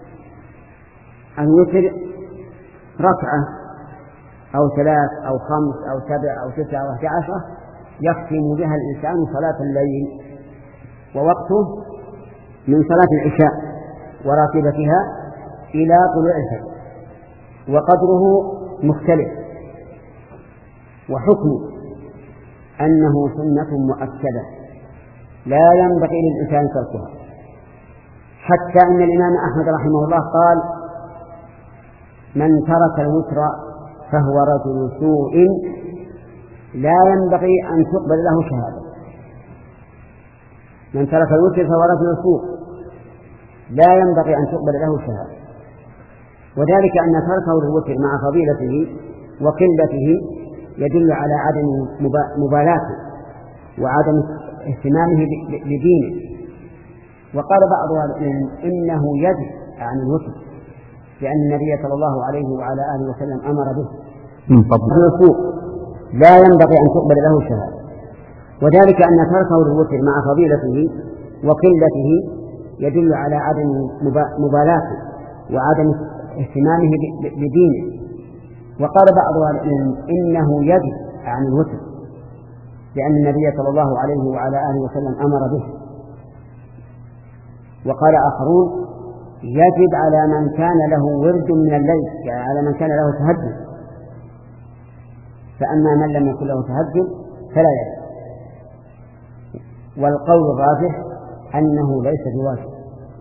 الوتر ركعة أو ثلاث أو خمس أو سبع أو تسع أو أحد عشر يختم بها الإنسان صلاة الليل، ووقته من صلاة العشاء وراتبتها إلى طلوع الفجر، وقدره مختلف، وحكمه أنه سنة مؤكدة لا ينبغي للإنسان تركها، حتى أن الإمام أحمد رحمه الله قال من ترك الوتر فهو رجل سوء لا ينبغي أن تقبل له شهادة. من ترك الوتر فهو رجل سوء لا ينبغي أن تقبل له شهادة، وذلك أن تركه للوتر مع فضيلته وقلته يدل على عدم مبالاته وعدم اهتمامه بدينه. وقال بعض العلماء إنه يجب عن الوتر، لأن النبي صلى الله عليه وعلى آله وسلم أمر به الوثوق لا ينبغي أن تقبل له شهادة، وذلك أن تركه للوتر مع فضيلته وقلته يدل على عدم مبالاته وعدم اهتمامه بدينه. وقال بعض العلماء إنه يجب عن الوتر، لأن النبي صلى الله عليه وعلى آله وسلم أمر به. وقال آخرون يجب على من كان له ورد من الليل، يعني على من كان له تهجد، فأما من لم يكن له تهجد فلا يجب. والقول الراجح أنه ليس بواجب،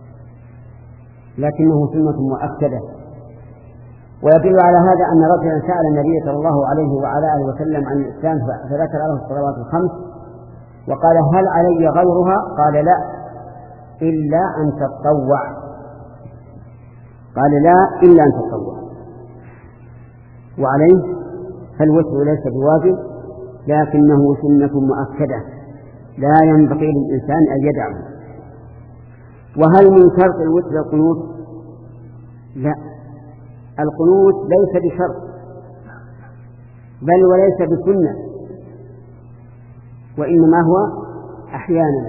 لكنه سنة مؤكدة. ويدل على هذا أن رجلا سأل النبي صلى الله عليه وعلى آله وسلم عن الإسلام فذكر له الصلوات الخمس، وقال هل علي غيرها؟ قال لا إلا أن تتطوع، قال لا إلا أن تتطوع. وعليه فالوتر ليس بواجب، لكنه سنة مؤكدة لا ينبغي للإنسان أن يدعه. وهل من شرط الوتر القنوت؟ لا، القنوت ليس بشرط، بل وليس بسنة، وإنما هو أحيانا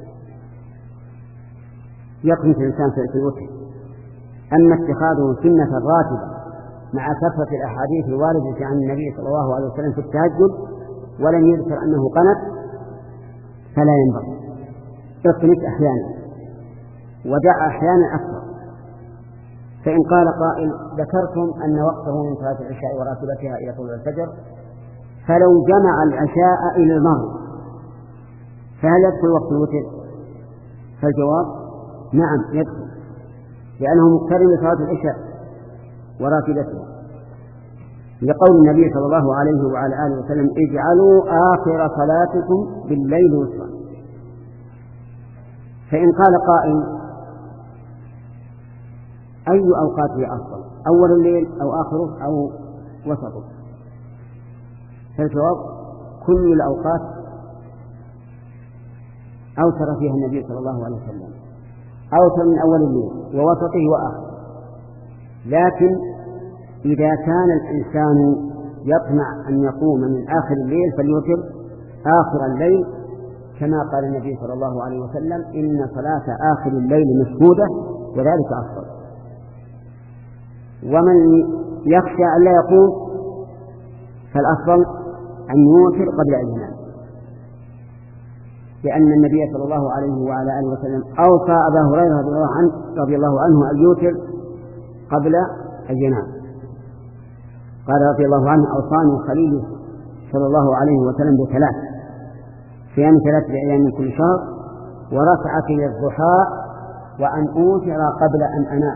يقنط الإنسان في الوتر. أما اتخاذه سنة راتبة مع كثرة الأحاديث الواردة عن النبي صلى الله عليه وسلم في التهجد ولم يذكر أنه قنت فلا ينبغي. اقنط أحيانا ودع أحيانا أكثر. فإن قال قائل ذكرتم أن وقته من صلاة العشاء وراتبتها إلى طلوع الفجر، فلو جمع العشاء إلى المغرب فهل يدخل وقت الوتر؟ فالجواب نعم يدخل، لأنه مقترن بصلاة العشاء وراتبتها، لقول النبي صلى الله عليه وعلى آله وسلم اجعلوا آخر صلاتكم بالليل وترا. فإن قال قائل أي أوقاته أفضل؟ أول الليل أو آخره أو وسطه. فالجواب كل الأوقات أوتر فيها النبي صلى الله عليه وسلم، أوتر من أول الليل ووسطه وآخره. لكن إذا كان الإنسان يطمع أن يقوم من آخر الليل فليوتر آخر الليل، كما قال النبي صلى الله عليه وسلم: إن صلاة آخر الليل مشهودة وذلك أفضل. ومن يخشى أن لا يقوم فالأفضل أن يوتر قبل أن ينام، لأن النبي صلى الله عليه وعلى آله وسلم أوصى أبا هريرة رضي الله عنه, رضي الله عنه أن يوتر قبل أن ينام. قال رضي الله عنه: أوصاني خليلي صلى الله عليه وسلم بثلاث: صيام ثلاثة أيام من كل شهر، وركعتي الضحى، وأن أوتر قبل أن أنام.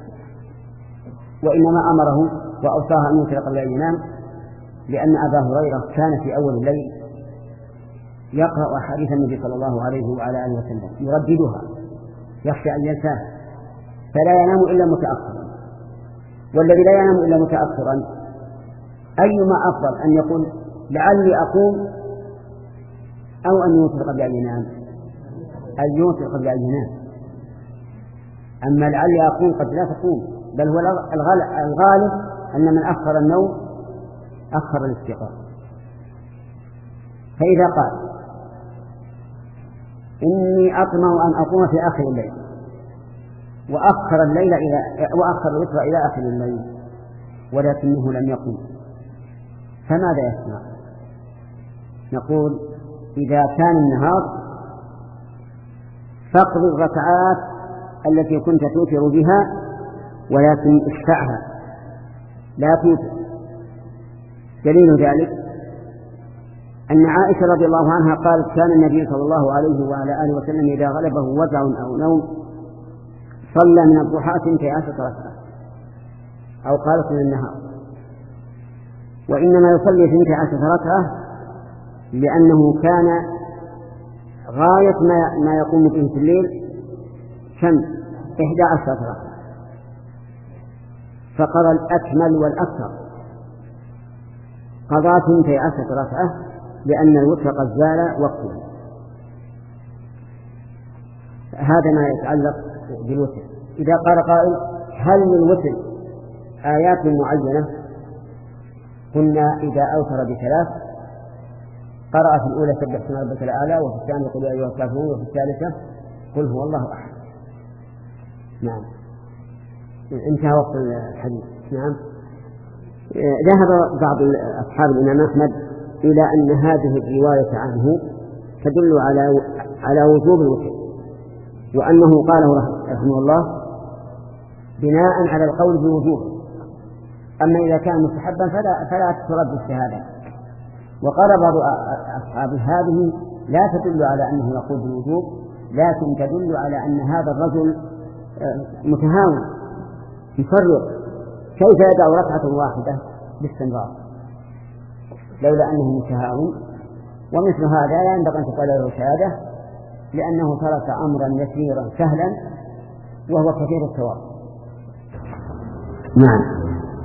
وإنما أمره وأوصاه أن يوتر قبل أن ينام لأن أبا هريرة كان في أول الليل يقرأ حديث النبي صلى الله عليه وعلى آله وسلم يرددها، يخشى أن ينساه فلا ينام إلا متأخرا. والذي لا ينام إلا متأخرا أيما أفضل، أن يقول لعلي أقوم أو أن يوتر قبل أن ينام؟ أن يوتر قبل أن ينام. أما لعلي أقوم قد لا تقوم، بل هو الغالب أن من أخر النوم أخر الاستيقاظ. فإذا قال: إني أطمع أن أقوم في آخر الليل، وأخر الليل إلى وأخر الوتر إلى آخر الليل ولكنه لم يقم، فماذا يصنع؟ نقول: إذا كان النهار فاقض الركعات التي كنت توتر بها، ولكن اشفعها لا توتر. دليل ذلك أن عائشة رضي الله عنها قالت: كان النبي صلى الله عليه وعلى آله وسلم إذا غلبه وجع أو نوم صلى من الضحى اثنتي عشرة ركعة، أو قالت من النهار. وإنما يصلي اثنتي عشرة ركعة لأنه كان غاية ما, ما يقوم به في الليل كم؟ إحدى عشرة ركعة، فقضى الأكمل والأكثر، قضى اثنتي عشرة ركعة لأن الوتر قد زال وقته. هذا ما يتعلق بالوتر. إذا قال قائل: هل للوتر آيات معينة؟ قلنا: إذا أوتر بثلاث قرأ في الأولى سبح اسم ربك الأعلى، وفي الثانية قل يا أيها الكافرون، وفي الثالثة قل هو الله أحد. نعم، انتهى وقت الحديث. نعم. ذهب بعض أصحاب الإمام أحمد إلى أن هذه الرواية عنه تدل على على وجوب الوتر، وأنه قاله رحمه الله بناء على القول بوجوبه. أما إذا كان مستحبا فلا, فلا ترد الشهادة. وقال بعض أصحاب هذه لا تدل على أنه يقول بالوجوب، لكن تدل على أن هذا الرجل متهاون يفرق، كيف يدع ركعة واحدة باستمرار لولا أنه متهاون. ومثل هذا لا ينبغي أن تقال له شهادة، لأنه ترك أمرا يسيرا سهلا وهو كثير الثواب. نعم.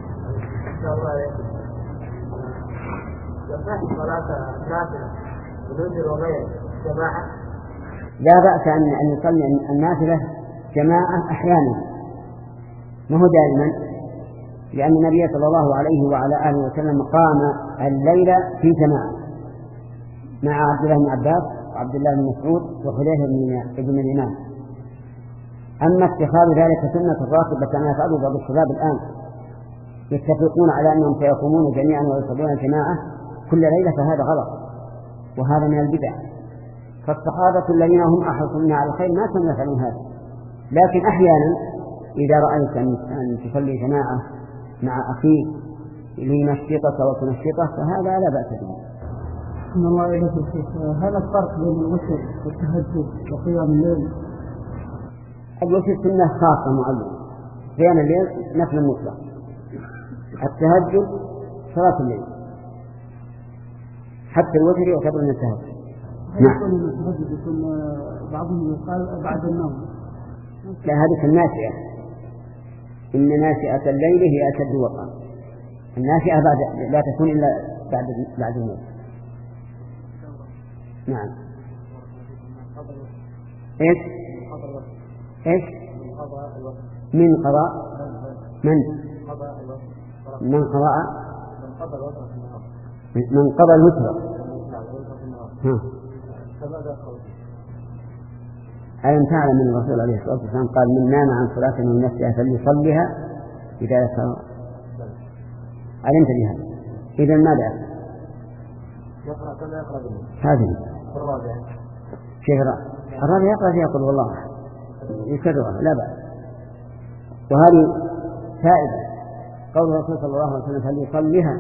لا بأس أن يصلي النافلة جماعة أحيانا، ما هو دائما، لأن النبي صلى الله عليه وعلى آله وسلم قام الليل في جماعة مع عبد الله بن عباس وعبد الله بن مسعود وحذيفة بن اليمان. أما اتخاذ ذلك سنة الراتبة كما يفعل بعض الشباب الآن، يتفقون على أنهم سيقومون جميعا ويصلون جماعة كل ليلة، فهذا غلط وهذا من البدع. فالصحابة الذين هم أحرصون على الخير ما كانوا يفعلون هذا، لكن أحيانا إذا رأيت أن تصلي جماعة مع أخيك لينشطك وتنشطه فهذا لا بأس به. إن الله إليك الشيخ، هل الفرق بين الوتر والتهجد وقيام الليل؟ الوتر سنة خاصة معينة، قيام الليل نفل مطلق، التهجد صلاة الليل، حتى الوتر يعتبر من التهجد. نعم. التهجد يكون بعضهم يقال بعد النوم. لا، هذه النافعة، إن ناشئة الليل هي أشد وطئا. الناشئة بعد لا تكون إلا بعد بعد الموت. نعم. إيش؟ إيش؟ من قضاء من من قضاء من قضى الوتر. ألم تعلم من الرسول عليه الصلاة والسلام قال من نام عن صلاة من نفسها فليصليها إذا يسر؟ علمت بها. إذا ماذا يقرأ كما يقرأ به هذه الرابع شيء الرابع يقرأ فيها قل والله يكررها لا بأس. وهذه فائدة قول الرسول صلى الله عليه وسلم فليصليها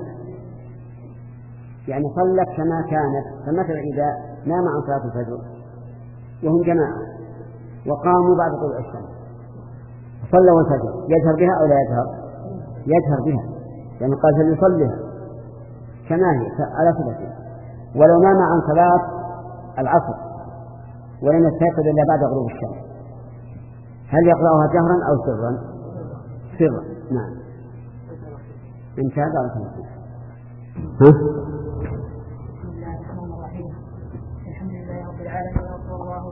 يعني صلت كما كانت. فمثلا إذا نام عن صلاة الفجر وهم جماعة وقاموا بعد طلوع الشمس صلوا الفجر يجهر بها أو لا يجهر؟ يجهر بها لأنه قال فليصليها كما هي على صفتها. ولو نام عن صلاة العصر ولم يستيقظ إلا بعد غروب الشمس هل يقرأها جهرا أو سرا؟ سرا. نعم. إن شاء الله ها؟ بسم الله الرحمن الرحيم. الحمد لله رب العالمين وصلى الله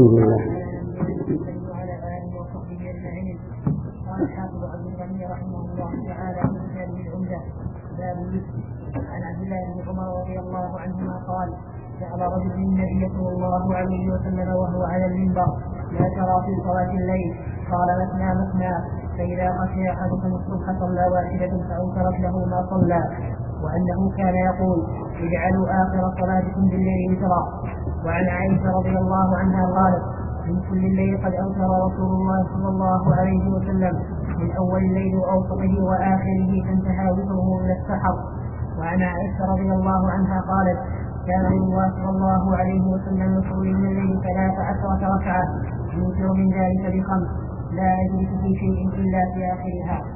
وسلم على آله وصحبه أجمعين. قال الحافظ عبد الغني رحمه الله تعالى في كتابه العمدة باب الوتر عن عبد الله بن عمر رضي الله عنهما قال سأل رجل النبي صلى الله عليه وسلم وهو على المنبر ما ترى في صلاة الليل؟ قال مثنى مثنى فإذا خشي أحدكم الصبح صلى واحدة فأوترت له ما صلى. وأنه كان يقول اجعلوا آخر صلاتكم بالليل وترا. وعن عائشة رضي الله عنها قالت من كل الليل قد أوتر رسول الله صلى الله عليه وسلم من أول الليل وأوسطه وآخره فانتهى وتره إلى السحر. وعن عائشة رضي الله عنها قالت كان الله صلى الله عليه وسلم يصلي من الليل ثلاث عشرة ركعة يوتر من ذلك بخمس لا يجلس في شيء إلا في آخرها.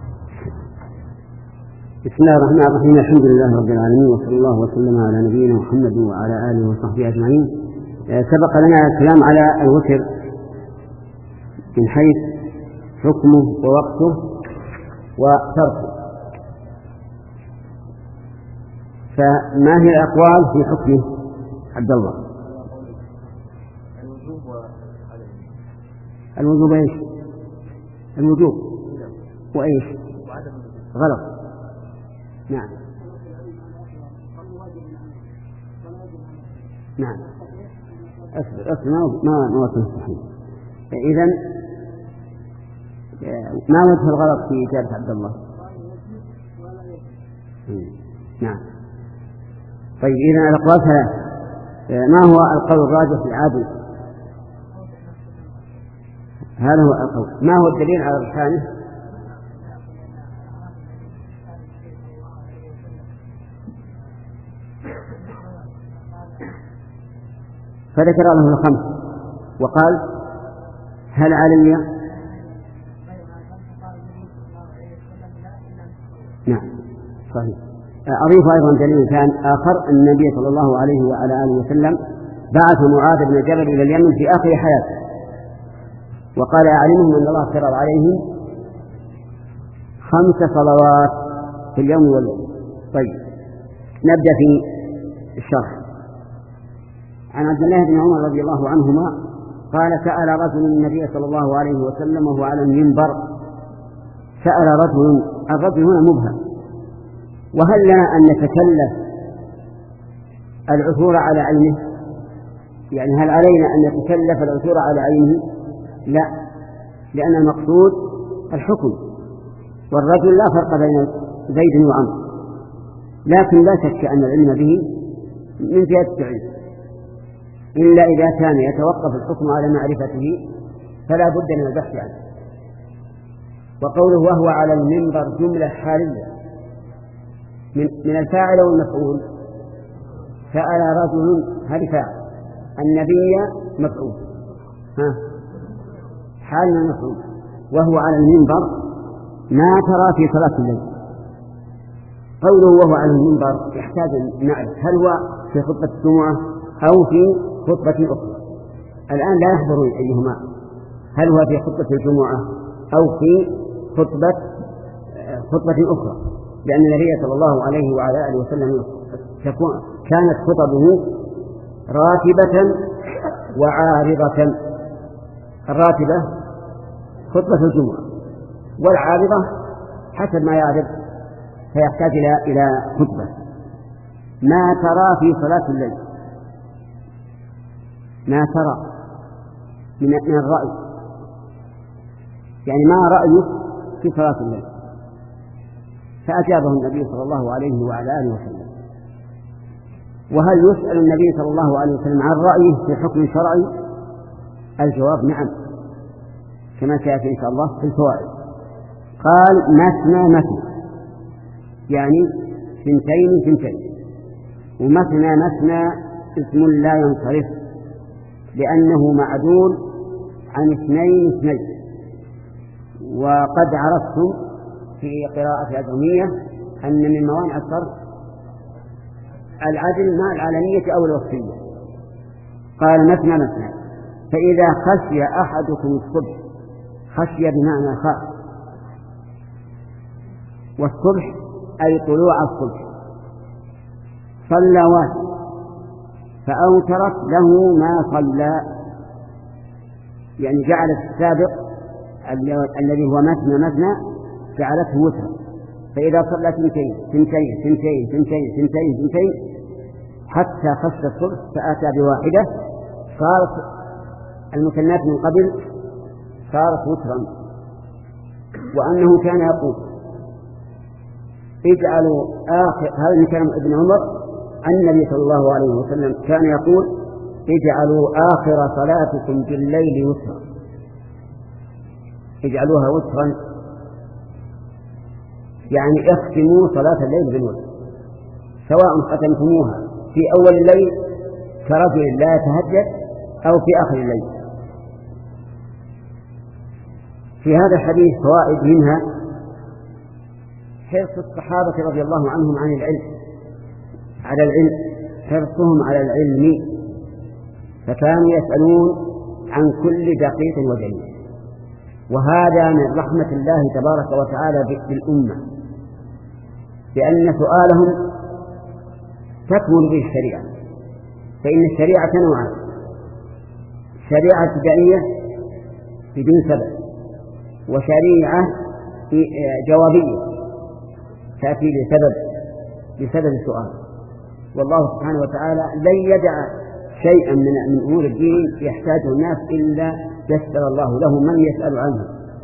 بسم الله الرحمن الرحيم. الحمد لله رب العالمين وصلى الله وسلم على نبينا محمد وعلى آله وصحبه أجمعين. سبق لنا الكلام على الوتر من حيث حكمه ووقته وتركه. فما هي الأقوال في حكمه عبد الله؟ الوجوب الوجوب ايش؟ الوجوب وايش؟ غلط. نعم نعم أصبر أصبر ما ما وصل صحيح. إذن ما وجه الغلط في إجابة عبد الله؟ نعم. طيب إذن الأقوال ثلاث. ما هو القول الراجح العادل؟ هذا هو القول. ما هو الدليل على ركانه؟ فذكر له الخمس وقال هل علي؟ نعم صحيح. أضيف أيضا دليل كان آخر أن النبي صلى الله عليه وعلى آله وسلم بعث معاذ بن جبل إلى اليمن في آخر حياته وقال أعلمهم أن الله فرض عليهم خمس صلوات في اليوم والليل. طيب نبدأ في الشرح. عن عبد الله بن عمر رضي الله عنهما قال سأل رجل النبي صلى الله عليه وسلم وهو على المنبر. سأل رجل، الرجل هنا مبهم، وهل لنا أن نتكلف العثور على عينه؟ يعني هل علينا أن نتكلف العثور على عينه؟ لا، لأن المقصود الحكم، والرجل لا فرق بين زيد وعمر، لكن لا شك أن العلم به من زيادة العلم، إلا إذا كان يتوقف الحكم على معرفته فلا بد من البحث عنه. وقوله وهو على المنبر جملة حالية من, من الفاعل والمفعول. سأل رجل، هذه فاعل، النبي مفعول، ها حال المفعول. وهو على المنبر ما ترى في صلاة الليل. قوله وهو على المنبر يحتاج أن نعرف هل هو في خطبة الجمعة أو في خطبة أخرى. الآن لا يحضر أيهما، هل هو في خطبة الجمعة أو في خطبة خطبة أخرى، لأن النبي صلى الله عليه وعلى آله وسلم تكون كانت خطبه راتبة وعارضة. الراتبة خطبة الجمعة، والعارضة حسب ما يعرض فيحتاج إلى إلى خطبة. ما ترى في صلاة الليل، ما ترى من من الرأي، يعني ما رأيك في صلاة الليل؟ فأجابه النبي صلى الله عليه وعلى آله وسلم. وهل يسأل النبي صلى الله عليه وسلم عن رأيه في حكم شرعي؟ الجواب نعم، كما سيأتي إن شاء الله في الفوائد. قال مثنى مثنى، يعني ثنتين ثنتين. ومثنى مثنى اسم لا ينصرف، لأنه معدول عن اثنين اثنين. وقد عرفتم في قراءة الأجرمية أن من موانع الصرف العدل مع العلنية أو الوصفية. قال مثنى مثنى، فإذا خشي أحدكم الصبح، خشي بمعنى خاف، والصبح أي طلوع الصبح، صلى واحد فأوترت له ما صلى، يعني جعلت السابق الذي هو مثنى مثنى جعلته وترا. فإذا صلى ثنتين ثنتين ثنتين ثنتين ثنتين ثنتين حتى خشى الصبح فأتى بواحدة صارت المثنات من قبل صارت وترا. وأنه كان يقول اجعلوا آخر، هذا كلام ابن عمر عن النبي صلى الله عليه وسلم، كان يقول اجعلوا آخر صلاتكم بالليل وترا، اجعلوها وترا، يعني اختموا صلاة الليل بالوتر، سواء ختمتموها في أول الليل كرجل لا يتهجد أو في آخر الليل. في هذا الحديث فوائد، منها حرص الصحابة رضي الله عنهم عن العلم على العلم حرصهم على العلم، فكانوا يسألون عن كل دقيق وجليل، وهذا من رحمة الله تبارك وتعالى بالأمة، لأن سؤالهم تكمل به الشريعة. فإن الشريعة نوعان: شريعة ابتدائية بدون سبب، وشريعة جوابية تأتي بسبب بسبب السؤال. والله سبحانه وتعالى لن يدع شيئا من من أمور الدين يحتاجه الناس إلا يسأل الله له من يسأل عنه.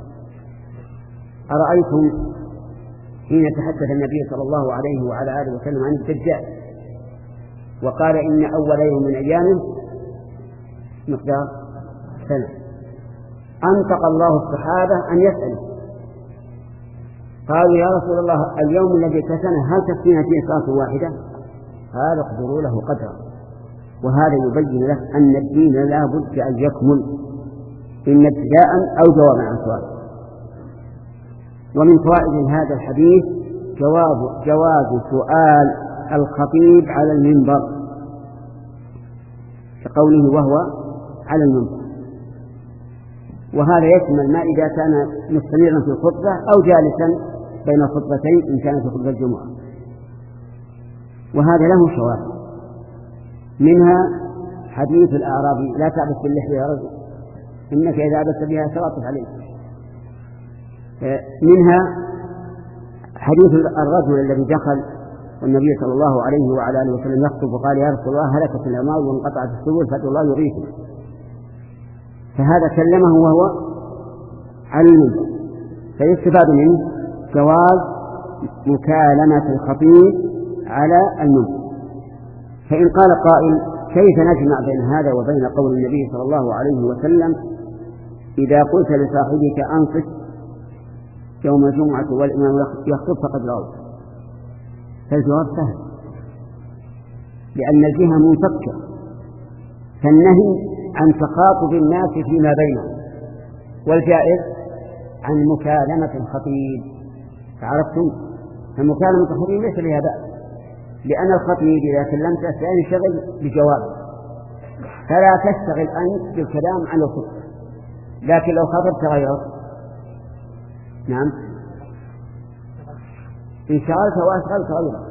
أرأيتم حين تحدث النبي صلى الله عليه وعلى آله وسلم عن الدجال وقال إن أول يوم من أيامه مقدار سنة، أنطق الله الصحابة أن يسألوا، قالوا يا رسول الله اليوم الذي كسنه هل تكفينا فيه صلاة واحدة؟ هذا اقدروا له قدرا. وهذا يبين لك أن الدين لا بد أن يكمل، إن ابتداء أو جوابا عن سؤال. ومن فوائد هذا الحديث جواب جواز سؤال الخطيب على المنبر، كقوله وهو على المنبر. وهذا يشمل ما إذا كان مستمرا في الخطبة أو جالسا بين الخطبتين إن كانت في خطبة الجمعة. وهذا له شواهد، منها حديث الأعرابي لا تعبث باللحية يا رجل إنك إذا عبثت بها سواطف عليك. منها حديث الرجل الذي دخل والنبي صلى الله عليه وعلى آله وسلم يخطب وقال يا رسول الله هلكت الأعمال وانقطعت السبل فادعوا الله يغيث، فهذا كلمه وهو على المنبر. فيستفاد منه جواز مكالمة الخطيب على المنبر. فإن قال قائل كيف نجمع بين هذا وبين قول النبي صلى الله عليه وسلم إذا قلت لصاحبك أنصت يوم الجمعة والإمام يخطب فقد غلط؟ فالجواب سهل، لأن الجهة منفكة، فالنهي عن تخاطب الناس فيما بينهم، والجائز عن مكالمة الخطيب. فعرفتم؟ فمكالمة الخطيب ليس لها بأس، لأن الخطيب إذا كلمته سينشغل بجوابه، فلا تشتغل أنت بالكلام عن الخطبة. لكن لو خاطبت غيرك نعم، إن شغلت وأشغلت غيره،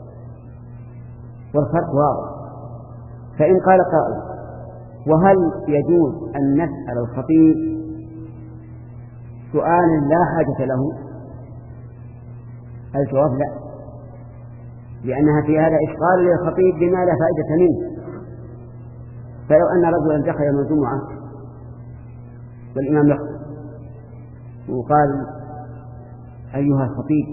والفرق واضح. فإن قال قائل: وهل يجوز أن نسأل الخطيب سؤال لا حاجة له؟ الجواب لا، لأنها في هذا إشغال للخطيب بما لا فائدة منه. فلو أن رجلا دخل يوم الجمعة والإمام يخطب وقال: أيها الخطيب،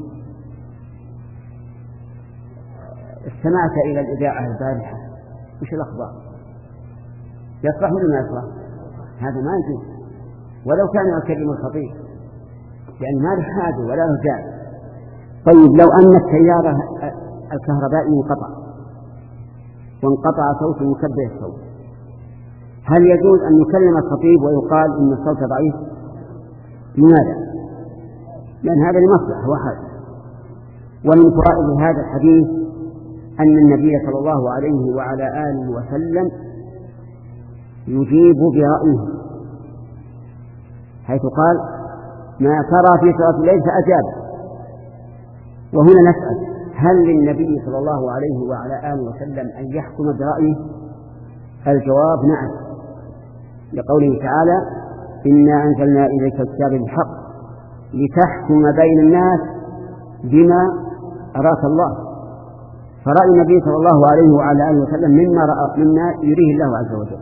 استمعت إلى الإذاعة البارحة، وش الأخبار؟ يصلح ولا ما يصلح؟ هذا ما يجوز، ولو كان يكلم الخطيب، يعني ما له حاجة ولا له داعي. طيب، لو أن التيار الكهربائي انقطع وانقطع صوت مكبر الصوت، هل يجوز أن يكلم الخطيب ويقال إن الصوت ضعيف؟ لماذا؟ لأن هذا لمصلحة وحاجة. ومن فوائد هذا الحديث أن النبي صلى الله عليه وعلى آله وسلم يجيب برأيه، حيث قال: ما ترى في صلاة الليل؟ فأجاب. وهنا نسأل: هل للنبي صلى الله عليه وعلى آله وسلم أن يحكم برأيه؟ الجواب: نعم، لقوله تعالى: إنا أنزلنا إليك الكتاب بالحق لتحكم بين الناس بما أراك الله. فرأي النبي صلى الله عليه وعلى آله وسلم مما رأى مما يريه الله عز وجل.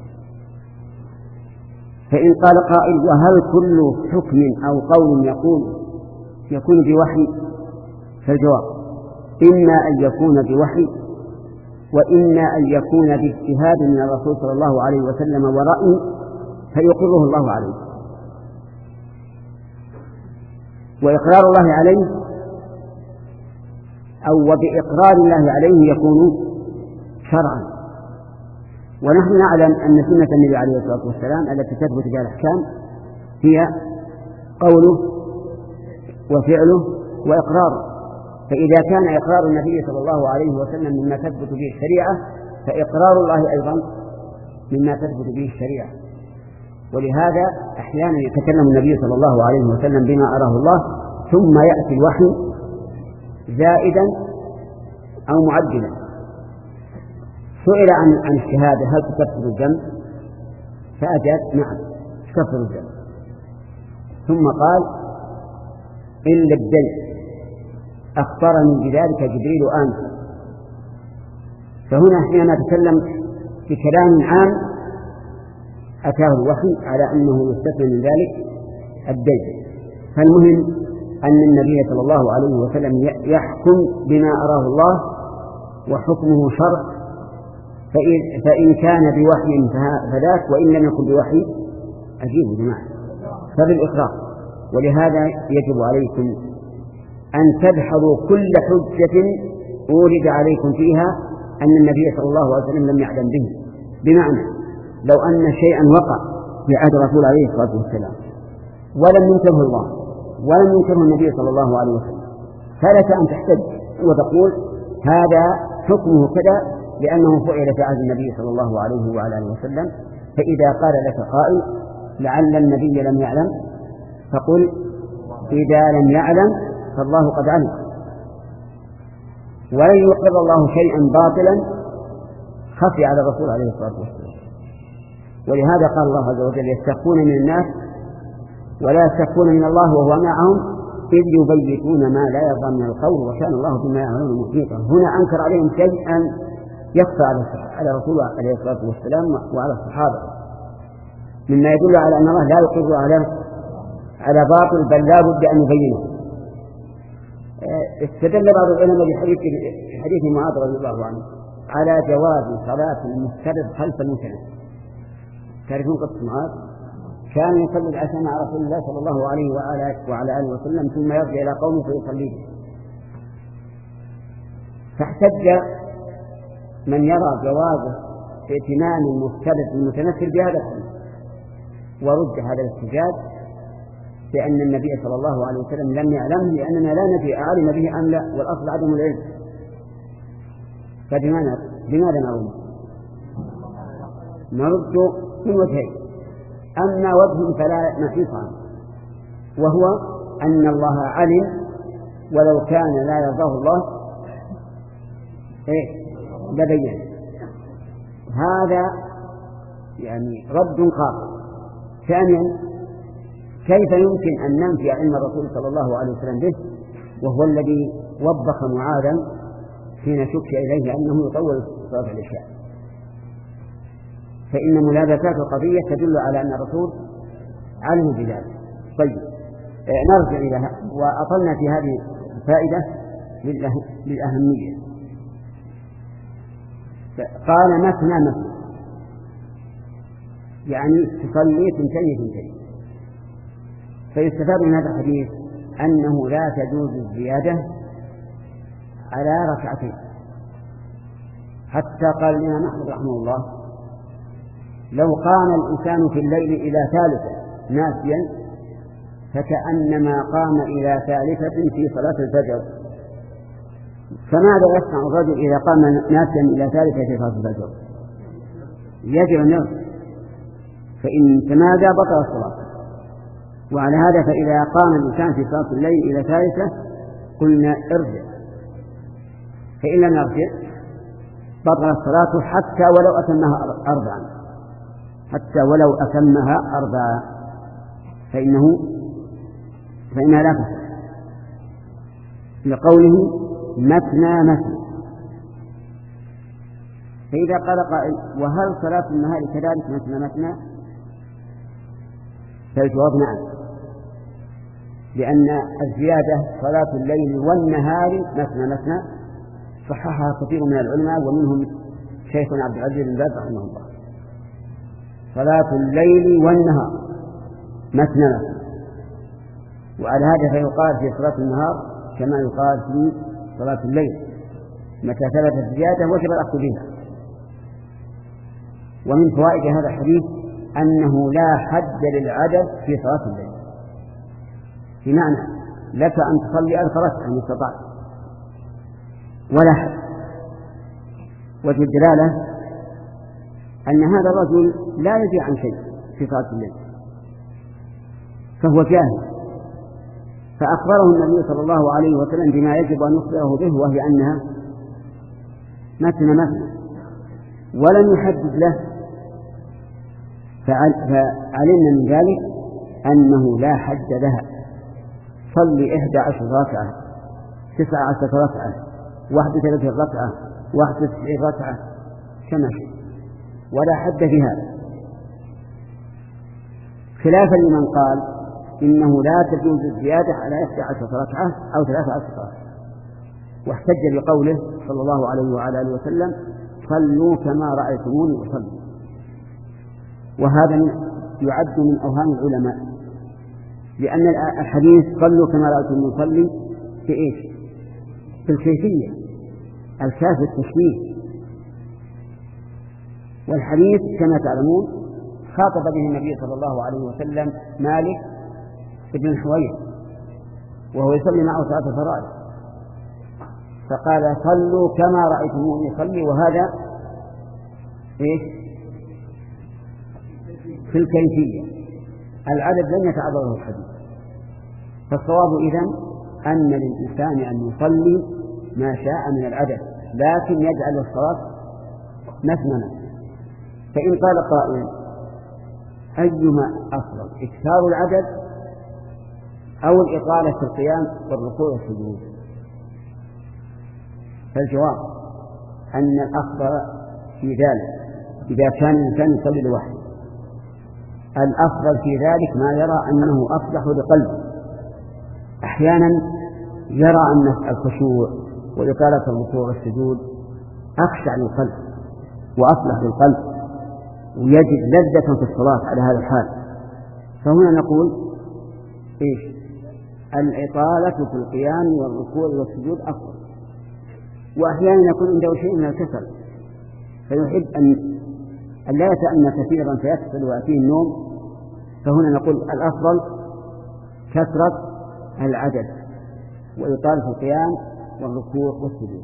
فإن قال قائل: وهل كل حكم أو قول يقول يكون بوحي؟ فالجواب: إما أن يكون بوحي، وإما أن يكون باجتهاد من الرسول صلى الله عليه وسلم ورأي فيقره الله عليه. وإقرار الله عليه أو وبإقرار الله عليه يكون شرعا. ونحن نعلم أن سنة النبي عليه الصلاة والسلام التي تثبت بها الأحكام هي قوله وفعله وإقراره. فإذا كان إقرار النبي صلى الله عليه وسلم مما تثبت به الشريعة، فإقرار الله أيضا مما تثبت به الشريعة. ولهذا أحيانا يتكلم النبي صلى الله عليه وسلم بما أراه الله، ثم يأتي الوحي زائدا أو معدلا. سئل عن عن الشهادة: هل تكفر الذنب؟ فأجاب: نعم، تكفر الذنب. ثم قال: إلا الدين، أخبرني بذلك جبريل آمس. فهنا حينما نتكلم بكلام عام أتاه الوحي على أنه يستثنى من ذلك الدين. فالمهم أن النبي صلى الله عليه وسلم يحكم بما أراه الله، وحكمه شرع. فإن كان بوحي فذاك، وإن لم يكن بوحي أجيبوا جماعة فبالإقرار. ولهذا يجب عليكم أن تدحضوا كل حجة أورد عليكم فيها أن النبي صلى الله عليه وسلم لم يعلم به. بمعنى لو أن شيئا وقع في عهد الرسول عليه الصلاة والسلام ولم ينكره الله ولم ينكره النبي صلى الله عليه وسلم، فلك أن تحتج وتقول: هذا حكمه كذا لأنه فعل في عهد النبي صلى الله عليه وعلى آله وسلم. فإذا قال لك قائل: لعل النبي لم يعلم، فقل: إذا لم يعلم فالله قد علم، ولن يقر الله شيئا باطلا خفي على الرسول عليه الصلاة والسلام. ولهذا قال الله عز وجل: يستخفون من الناس ولا يستخفون من الله وهو معهم إذ يبيتون ما لا يرضى من القول وكان الله بما يعملون محيطا. هنا أنكر عليهم شيئا يخفى على الرسول عليه الصلاة والسلام وعلى الصحابة، مما يدل على أن الله لا يقر على على باطل، بل لا بد أن يبينه. استدل بعض العلماء بحديث حديث معاذ رضي الله عنه على جواز صلاة المفترض خلف المسلم. تعرفون قصة معاذ؟ كان يصلي العشاء مع رسول الله صلى الله عليه وعلى آله وسلم، ثم يرجع إلى قومه فيصلي. فاحتج من يرى جواز ائتمام المفترض المتنفل بهذا الحديث، ورد هذا الاحتجاج بأن النبي صلى الله عليه وسلم لم يعلمه، لأننا لا ندري أعلم به أم لا، والأصل عدم العلم. فبماذا بماذا نرد؟ نرد من وجهين: أما وجه فلا نحيص عنه، وهو أن الله علم ولو كان لا يرضاه الله إيه لبين. هذا يعني رد قاطع. ثانيا كيف يمكن أن ننفي علم الرسول صلى الله عليه وسلم به وهو الذي وبخ معاذا حين شك إليه أنه يطول صلاة العشاء؟ فإن ملابسات القضية تدل على أن الرسول علم بذلك. طيب نرجع إليها، وأطلنا في هذه الفائدة للأهمية. قال مثنى مثنى يعني تصلي ثنتين ثنتين. فيستفاد من هذا الحديث أنه لا تجوز الزيادة على ركعتين، حتى قال الإمام أحمد رحمه الله: لو قام الإنسان في الليل إلى ثالثة ناسيا فكأنما قام إلى ثالثة في صلاة الفجر. فماذا يصنع الرجل إذا قام ناسيا إلى ثالثة في صلاة الفجر؟ يجب أن يرجع، فإن تمادى بطل الصلاة. وعلى هذا فإذا قام الإنسان في صلاة الليل إلى ثالثة قلنا ارجع، فإن لم يرجع بطل الصلاة حتى ولو أتمها أربعا، حتى ولو أتمها أربعا فإنه فإنها لا تصح، لقوله مثنى مثنى. فإذا قال قائل: وهل صلاة النهار كذلك مثنى مثنى؟ فالجواب نعم، لأن الزيادة صلاة الليل والنهار مثنى مثنى صححها كثير من العلماء ومنهم شيخنا عبد العزيز بن باز رحمه الله. صلاة الليل والنهار مثنى مثنى، وعلى هذا فيقال في صلاة النهار كما يقال في صلاة الليل، متى ثبتت الزيادة وجب الأخذ بها. ومن فوائد هذا الحديث أنه لا حد للعدد في صلاة الليل، بمعنى لك أن تصلي ألف ركعة إن استطعت ولا حد. وجه الدلالة أن هذا الرجل لا يدري عن شيء في صلاة الليل فهو جاهل، فأخبره النبي صلى الله عليه وسلم بما يجب أن يخبره به، وهي أنها مثنى مثنى، ولم يحدد له. فعلمنا من ذلك أنه لا حد لها. صلي إحدى عشر ركعة، تسعة عشر ركعة، واحد ثلاثة ركعة، واحد تسعين ركعة، كما شئت، ولا حد في هذا، خلافا لمن قال إنه لا تجوز الزيادة على إحدى عشر ركعة أو ثلاثة عشر ركعة، واحتج بقوله صلى الله عليه وعلى آله وسلم: صلوا كما رأيتموني أصلي. وهذا يعد من أوهام العلماء، لأن الحديث صلوا كما رأيتموني أصلي في إيش؟ في الكيفية، الكاف التشبيه. والحديث كما تعلمون خاطب به النبي صلى الله عليه وسلم مالك ابن الحويرث وهو يصلي معه صلاة الفرائض، فقال: صلوا كما رأيتموني يصلي، وهذا إيش؟ في الكيفية، العدد لم يتعرضه الحديث. فالصواب إذن أن للإنسان أن يصلي ما شاء من العدد، لكن يجعل الصلاة مثنى. فإن قال قائل: أيما أفضل، إكثار العدد أو الإطالة في القيام والركوع والسجود؟ فالجواب أن الأفضل في ذلك إذا كان الإنسان يصلي لوحده، الأفضل في ذلك ما يرى أنه أصلح لقلبه. أحيانا يرى أن الخشوع وإطالة الركوع والسجود أخشع للقلب وأصلح للقلب ويجد لذة في الصلاة على هذا الحال. فهنا نقول إيش؟ الإطالة في القيام والركوع والسجود أفضل. وأحيانا يكون عنده شيء من الكسل فيحب أن لا يتأنى كثيرا فيكسل ويأتيه النوم، فهنا نقول الأفضل كثرة العدد وإطالة القيام والركوع والسجود.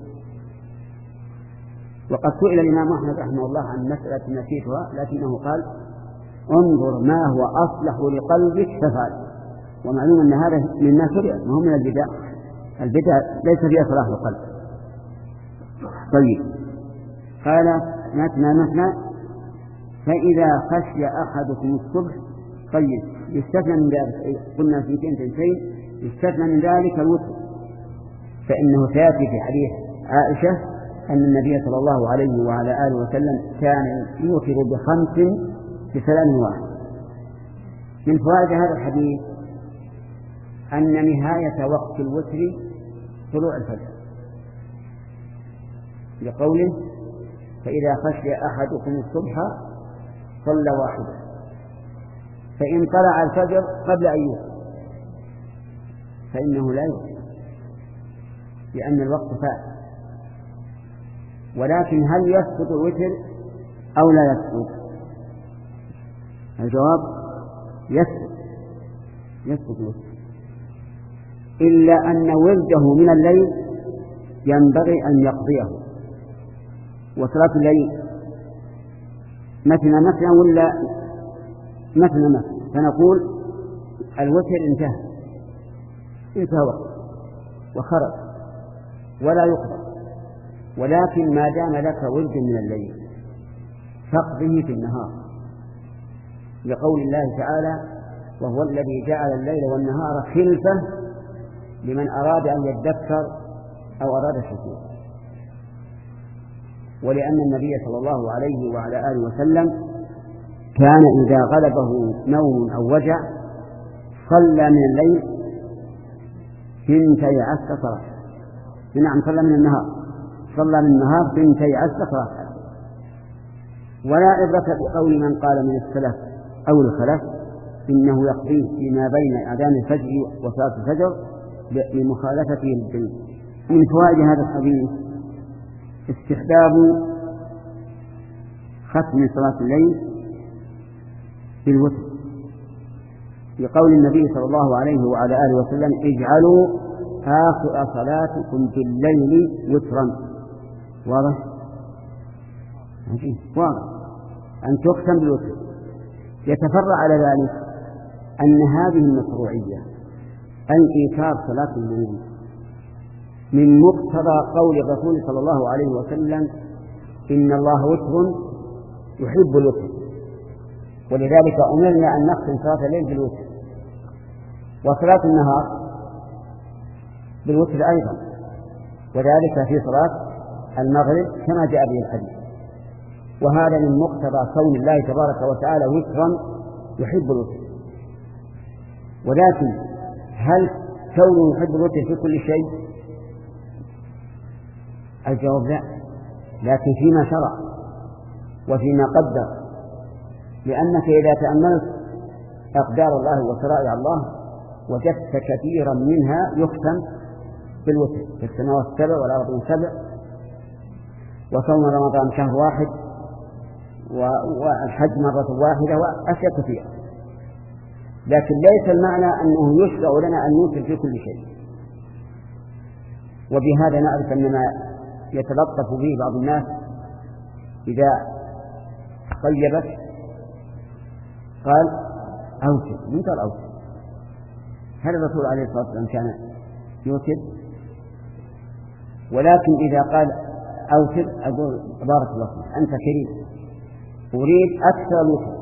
وقد سئل الإمام أحمد رحمه الله عن مسألة نسيتها، لكنه قال: انظر ما هو أصلح لقلبك فافعل. ومعلوم أن هذا مما شرع ما هو من البدع. البدع ليس فيها صلاح القلب. طيب قال مثنى مثنى فإذا خشي أحدكم الصبح. طيب يستثنى من ذلك، قلنا في تنتين يستثنى من ذلك الوتر، فإنه سيأتي في حديث عائشة أن النبي صلى الله عليه وعلى آله وسلم كان يوتر بخمس بسلام واحد. من فوائد هذا الحديث أن نهاية وقت الوتر طلوع الفجر، لقوله فإذا خشي أحدكم الصبح صلى واحدا، فإن طلع الفجر قبل أن يوتر فإنه لا يوتر لأن الوقت فات. ولكن هل يسقط الوتر أو لا يسقط؟ الجواب يسقط يسقط الوتر، إلا أن ورده من الليل ينبغي أن يقضيه. وصلاة الليل مثنى مثنى ولا مثنى مثنى، فنقول الوتر انتهى انتهى وقت وخرج ولا يقضى، ولكن ما دام لك ورد من الليل فاقضه في النهار، لقول الله تعالى وهو الذي جعل الليل والنهار خلفة لمن أراد أن يذكر أو أراد الشكور. ولأن النبي صلى الله عليه وعلى آله وسلم كان إذا غلبه نوم أو وجع صلى من الليل ثنتي عشرة صلاة. نعم صلى من النهار صلى من النهار ثنتي عشرة صلاة. ولا عبرة بقول من قال من السلف أو الخلف إنه يقضيه فيما بين أذان الفجر وصلاة الفجر لمخالفته للدليل. من فوائد هذا الحديث استحباب ختم صلاة الليل بالوتر، لقول النبي صلى الله عليه وعلى آله وسلم اجعلوا آخر صلاتكم بالليل وترا. واضح؟ واضح أن تختم بالوتر. يتفرع على ذلك أن هذه المشروعية الإيثار صلاة الليل من مقتضى قول الرسول صلى الله عليه وسلم إن الله وتر يحب الوتر، ولذلك أمرنا أن نختم صلاة الليل بالوتر، وصلاة النهار بالوتر أيضا، وذلك في صلاة المغرب كما جاء به الحديث. وهذا من مقتضى كون الله تبارك وتعالى وترا يحب الوتر. ولكن هل كونه يحب الوتر في كل شيء؟ الجواب لا، لكن فيما شرع وفيما قدر. لأنك إذا تأملت أقدار الله وشرائع الله وجدت كثيرا منها يختم بالوتر، في السماوات السبع والأرض السبع، وصوم رمضان شهر واحد، والحج مرة واحدة، وأشياء كثيرة. لكن ليس المعنى أنه يشرع لنا أن نوتر في كل شيء. وبهذا نعرف أن ما يتلطف به بعض الناس إذا طيبت قال أوتر، من قال أوتر؟ هل الرسول عليه الصلاة والسلام كان يوتر؟ ولكن إذا قال أوتر أقول بارك الله فيك أنت كريم، أريد أكثر الوتر.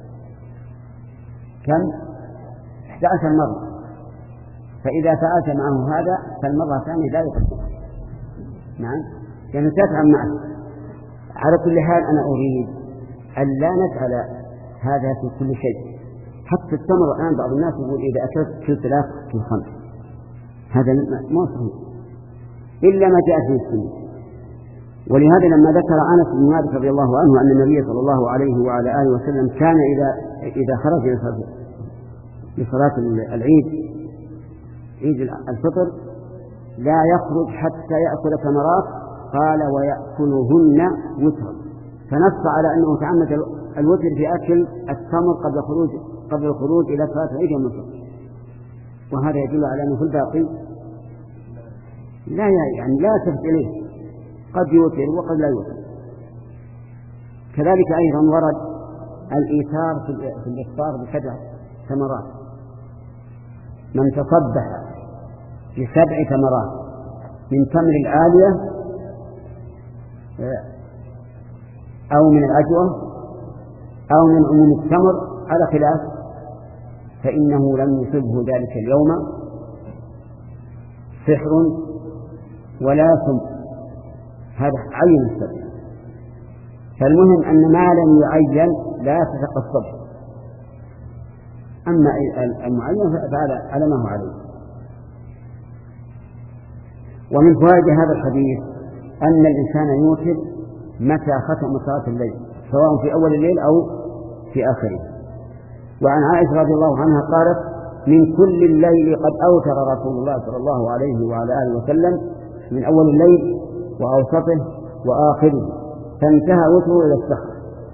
كم؟ إحدى عشر مرة. فإذا فعلت معه هذا فالمرة الثانية لا يقصد. نعم، يعني تفعل معه. على كل حال أنا أريد أن لا نفعل هذا في كل شيء. حتى التمر الآن بعض الناس يقول إذا أكلت كل ثلاث كل خمس، هذا ما صحيح إلا ما جاء في السنة. ولهذا لما ذكر أنس بن مالك رضي الله عنه أن النبي صلى الله عليه وعلى آله وسلم كان إذا إذا خرج لصلاة العيد عيد الفطر لا يخرج حتى يأكل ثمرات، قال ويأكلهن وترا، فنص على أنه تعمد الوتر في أكل التمر قبل خروج قبل الخروج إلى صلاة العيد يوم الفطر. وهذا يدل على أنه في الباقي لا يعني لا تفت إليه، قد يوتر وقد لا يوتر. كذلك أيضا ورد الإيثار في الإفطار بسبع ثمرات، من تصبح بسبع تمرات من تمر العالية أو من العجوة أو من عموم التمر على خلاف، فإنه لم يصبه ذلك اليوم سحر ولا سم. هذا عين السبب. فالمهم أن ما لم يعين لا تتقصد، أما المعين فعلى على ما هو عليه. ومن فوائد هذا الحديث أن الإنسان يوتر متى ختم صلاة الليل، سواء في أول الليل أو في آخره. وعن عائشة رضي الله عنها قالت: من كل الليل قد أوتر رسول الله صلى الله عليه وعلى آله وسلم، من أول الليل وأوسطه وآخره، فانتهى وتره إلى السحر.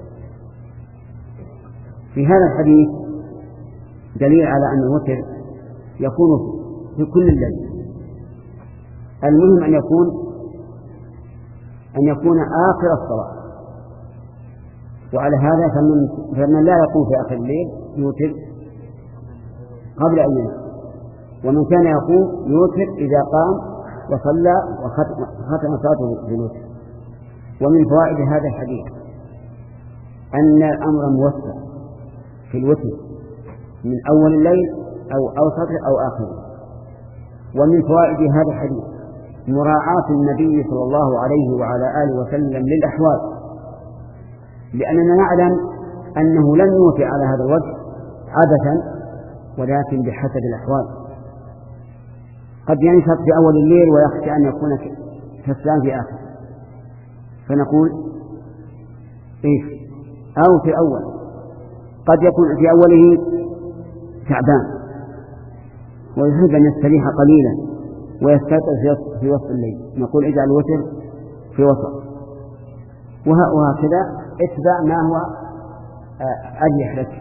في هذا الحديث دليل على أن الوتر يكون في كل الليل. المهم أن يكون أن يكون آخر الصلاة. وعلى هذا فمن, فمن لا يقوم في آخر الليل يوتر قبل أن ينام، ومن كان يقوم يوتر إذا قام وصلى وختم صلاته بالوتر. ومن فوائد هذا الحديث أن الأمر موسع في الوتر من أول الليل أو أوسطه أو آخره. ومن فوائد هذا الحديث مراعاة النبي صلى الله عليه وعلى آله وسلم للأحوال، لأننا نعلم أنه لن يوتر على هذا الوجه عادة، ولكن بحسب الأحوال. قد ينشط في أول الليل ويخشى أن يكون كسلان في آخر، فنقول إيش؟ أو في أول. قد يكون في أوله تعبان ويحب أن يستريح قليلا ويستيقظ في وسط الليل، نقول اجعل الوتر في وسط. وهكذا اتبع ما هو أريح لك.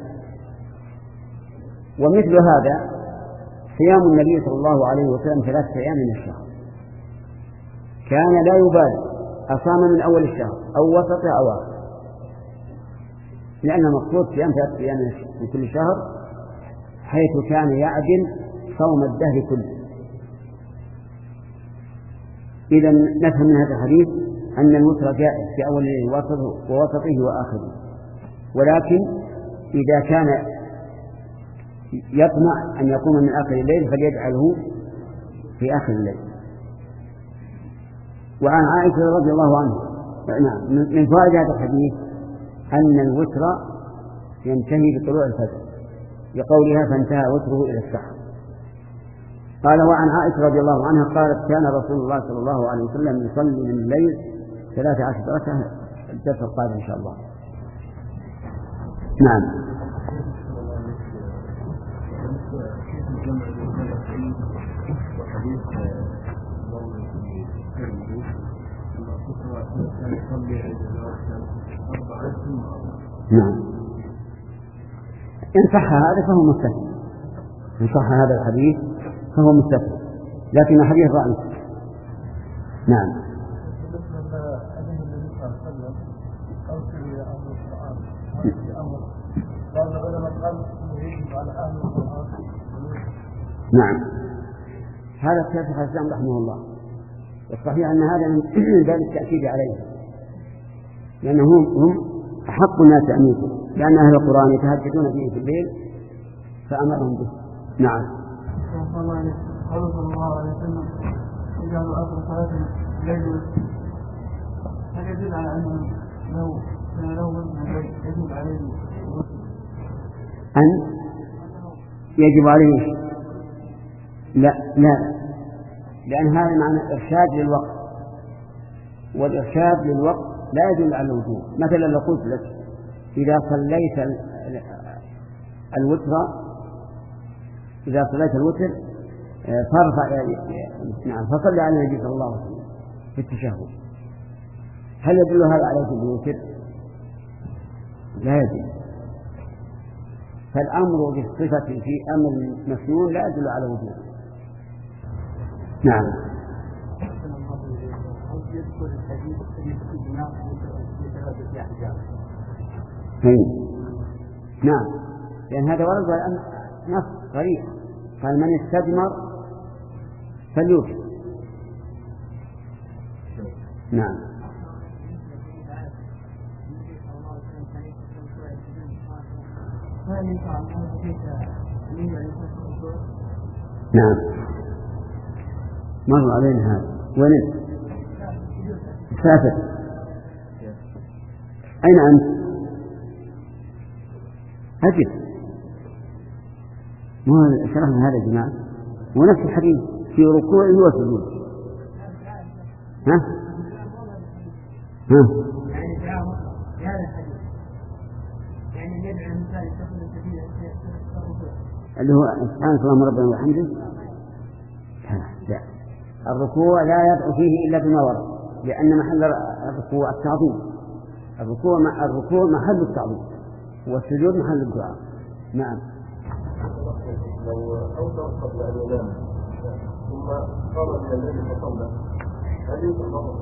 ومثل هذا صيام النبي صلى الله عليه وسلم ثلاثة أيام من الشهر، كان لا يبالي أصام من أول الشهر أو وسطه أو آخر، لأن المقصود صيام ثلاثة أيام من كل شهر، حيث كان يعدل صوم الدهر كله. إذا نفهم من هذا الحديث أن الوتر جائز في أول الليل ووسطه وآخره، ولكن إذا كان يطمع أن يقوم من آخر الليل فليجعله في آخر الليل. وعن عائشة رضي الله عنها من فوائد هذا الحديث أن الوتر ينتهي بطلوع الفجر، لقولها فانتهى وتره إلى السحر. قال: وعن عائشة رضي الله عنها قالت: كان رسول الله صلى الله عليه وسلم يصلي من الليل ثلاث عشر ركعة. الدرس القادم إن شاء الله. نعم. نعم. إن صح هذا فهو مستثنى، إن صح هذا الحديث فهو مستثنى، لكن الحديث ضعيف. نعم. نعم. هذا الشيخ الإسلام رحمه الله، والصحيح أن هذا من باب التأكيد عليه، لأنهم هم أحق الناس أن يؤمنوا، لأن أهل القرآن يتهجدون به في الليل فأمرهم به. نعم. قال صلى الله عليه وسلم: اجعلوا آخر صلاة الليل. هل يدل على أنه لو كان له وزن يجب عليه أن يجب عليه؟ لا لا، لأن هذا معنى إرشاد للوقت، والإرشاد للوقت لا يدل على الوجوب. مثلا لو قلت لك: إذا صليت الوتر إذا صليت الوتر فارفع نعم فصلي على النبي صلى الله عليه وسلم في التشهد، هل يدل هذا على الوتر؟ لا يدل. فالأمر بالصفة في أمر مسنون لا يدل على وجوب. نعم. هين. نعم، لأن هذا ورد نص غريب قال من استثمر فليوتر. نعم. نعم مر علينا هذا. وين مسافر؟ أين أنت؟ أجل ما شرحنا هذا يا جماعة، ونفس الحديث في ركوعه وسجوده. ها ها اللي هو سبحانك اللهم ربنا وبحمدك. لا، الركوع لا يدعو فيه إلا بما ورد، لأن محل الركوع التعظيم. الركوع مع الركوع محل التعظيم، والسجود محل الدعاء. نعم. لو أوتر قبل أن ينام ثم قام من الليل فصلى هل يوتر مرة؟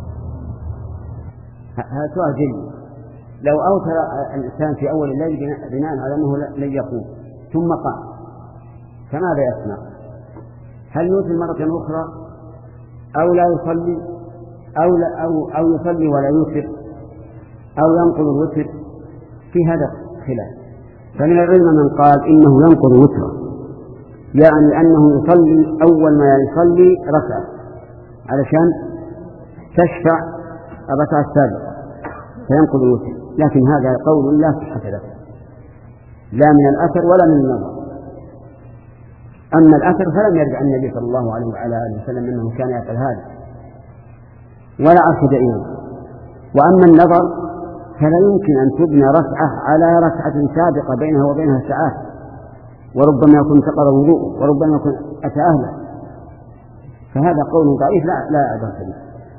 هذا سؤال جيد. لو أوتر الإنسان في أول الليل بناء على أنه لن يقوم ثم قام، فماذا يصنع؟ هل يوتر مرة أخرى أو لا يصلي أو, لا أو, أو يصلي ولا يوتر أو ينقض الوتر؟ في هذا خلاف. فمن العلم من قال إنه ينقض وتره، يعني أنه يصلي أول ما يصلي ركعة علشان تشفع الركعة السابقة فينقض الوتر، لكن هذا قول لا صحة له، لا من الأثر ولا من النظر. أما الأثر فلم يرد عن النبي صلى الله عليه وعلى آله وسلم أنه كان يفعل هذا ولا أرشد إليه. وأما النظر فلا يمكن أن تبنى ركعة على ركعة سابقة بينها وبينها ساعات، وربما يكون انتقض وضوءه وربما يكون أتى أهله، فهذا قول ضعيف لا لا أدرك به.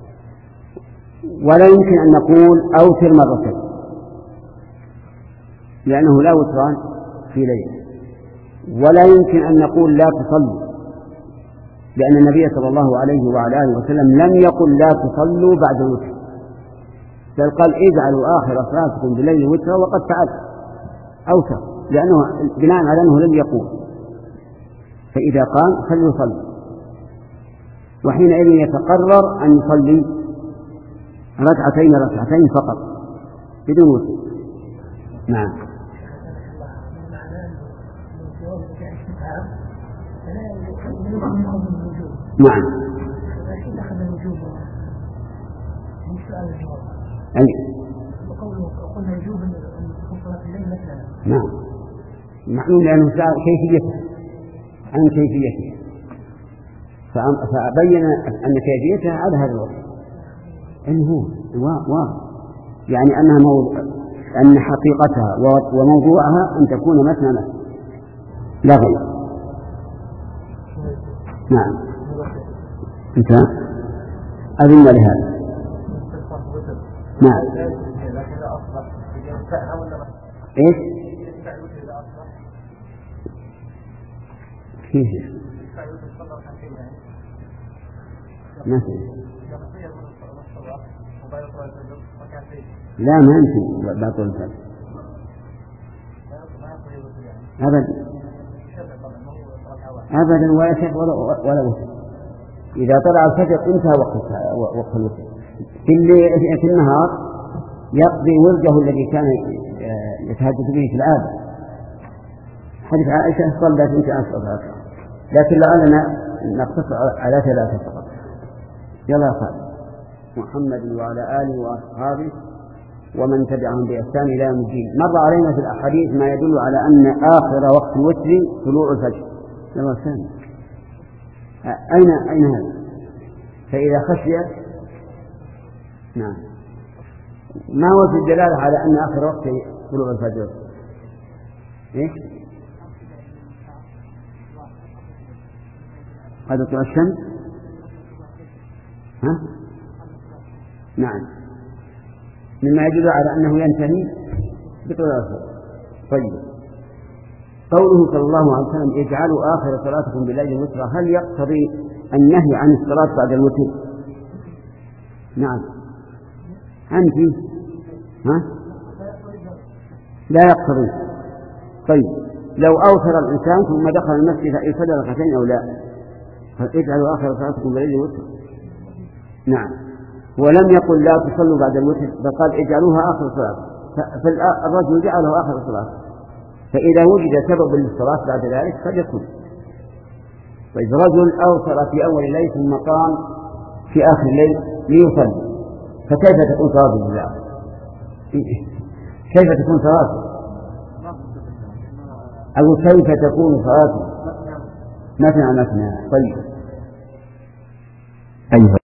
ولا يمكن أن نقول أوتر مرتين، لأنه لا وتران في ليلة. ولا يمكن أن نقول لا تصلوا، لأن النبي صلى الله عليه وعلى آله وسلم لم يقل لا تصلوا بعد الوتر، بل قال اجعلوا آخر صلاتكم بالليل وترا، وقد فعل أوتر، لأنه بناء على أنه لم يقول. فإذا قام فليصلي، وحينئذ يتقرر أن يصلي ركعتين ركعتين فقط بدون وتر. نعم. نعم. أي. وقلنا يجوب أن تكون صلاة الليل مثلا. نعم. معلوم لأنه سأل كيفيته عن كيفيته، فبين أن كيفيتها على هذا الوقت أنه هو واضح، يعني أنها موضوع، أن حقيقتها وموضوعها أن تكون مثلا مثلا لا غير. نعم. أنت أذن لهذا. نعم. إيش؟ كيف؟ ما في. لا ما أنت باطل الفجر. أبدا أبدا ولا شيء ولا ولا وتر. إذا طلع الفجر انتهى وقت وقت الوتر. في في النهار يقضي ورده الذي كان يتهجد به في العادة. حديث عائشة صلت انت أصلا، لكن لعلنا نقتصر على ثلاثة فقط. يلا قال محمد وعلى آله وأصحابه ومن تبعهم بإحسان إلى يوم الدين. مر علينا في الأحاديث ما يدل على أن آخر وقت الوتر طلوع الفجر. يلا ثاني أين أين هذا؟ فإذا خشي. نعم. ما هو في الدلالة على أن آخر وقت طلوع الفجر؟ إيش؟ قد طلع الشمس. ها؟ نعم. مما يدل على أنه ينتهي بطلوع الفجر. طيب. قوله صلى الله عليه وسلم اجعلوا آخر صلاتكم بالليل وترا، هل يقتضي النهي عن الصلاة بعد الوتر؟ نعم. أنت ها؟ لا يقتضي. طيب لو أوتر الإنسان ثم دخل المسجد يصلي ركعتين أو لا، فاجعلوا آخر صلاتكم بالليل وتر. نعم. ولم يقل لا تصلوا بعد الوتر، بل قال اجعلوها آخر صلاة، فالرجل جعله آخر صلاة، فإذا وجد سبب للصلاة بعد ذلك فليكن. طيب رجل أوتر في أول الليل ثم قام في آخر الليل ليصلي، فكيف تكون صلاته بالله؟ كيف تكون صلاته؟ أو كيف تكون صلاته؟ مثنى مثنى. طيب أيها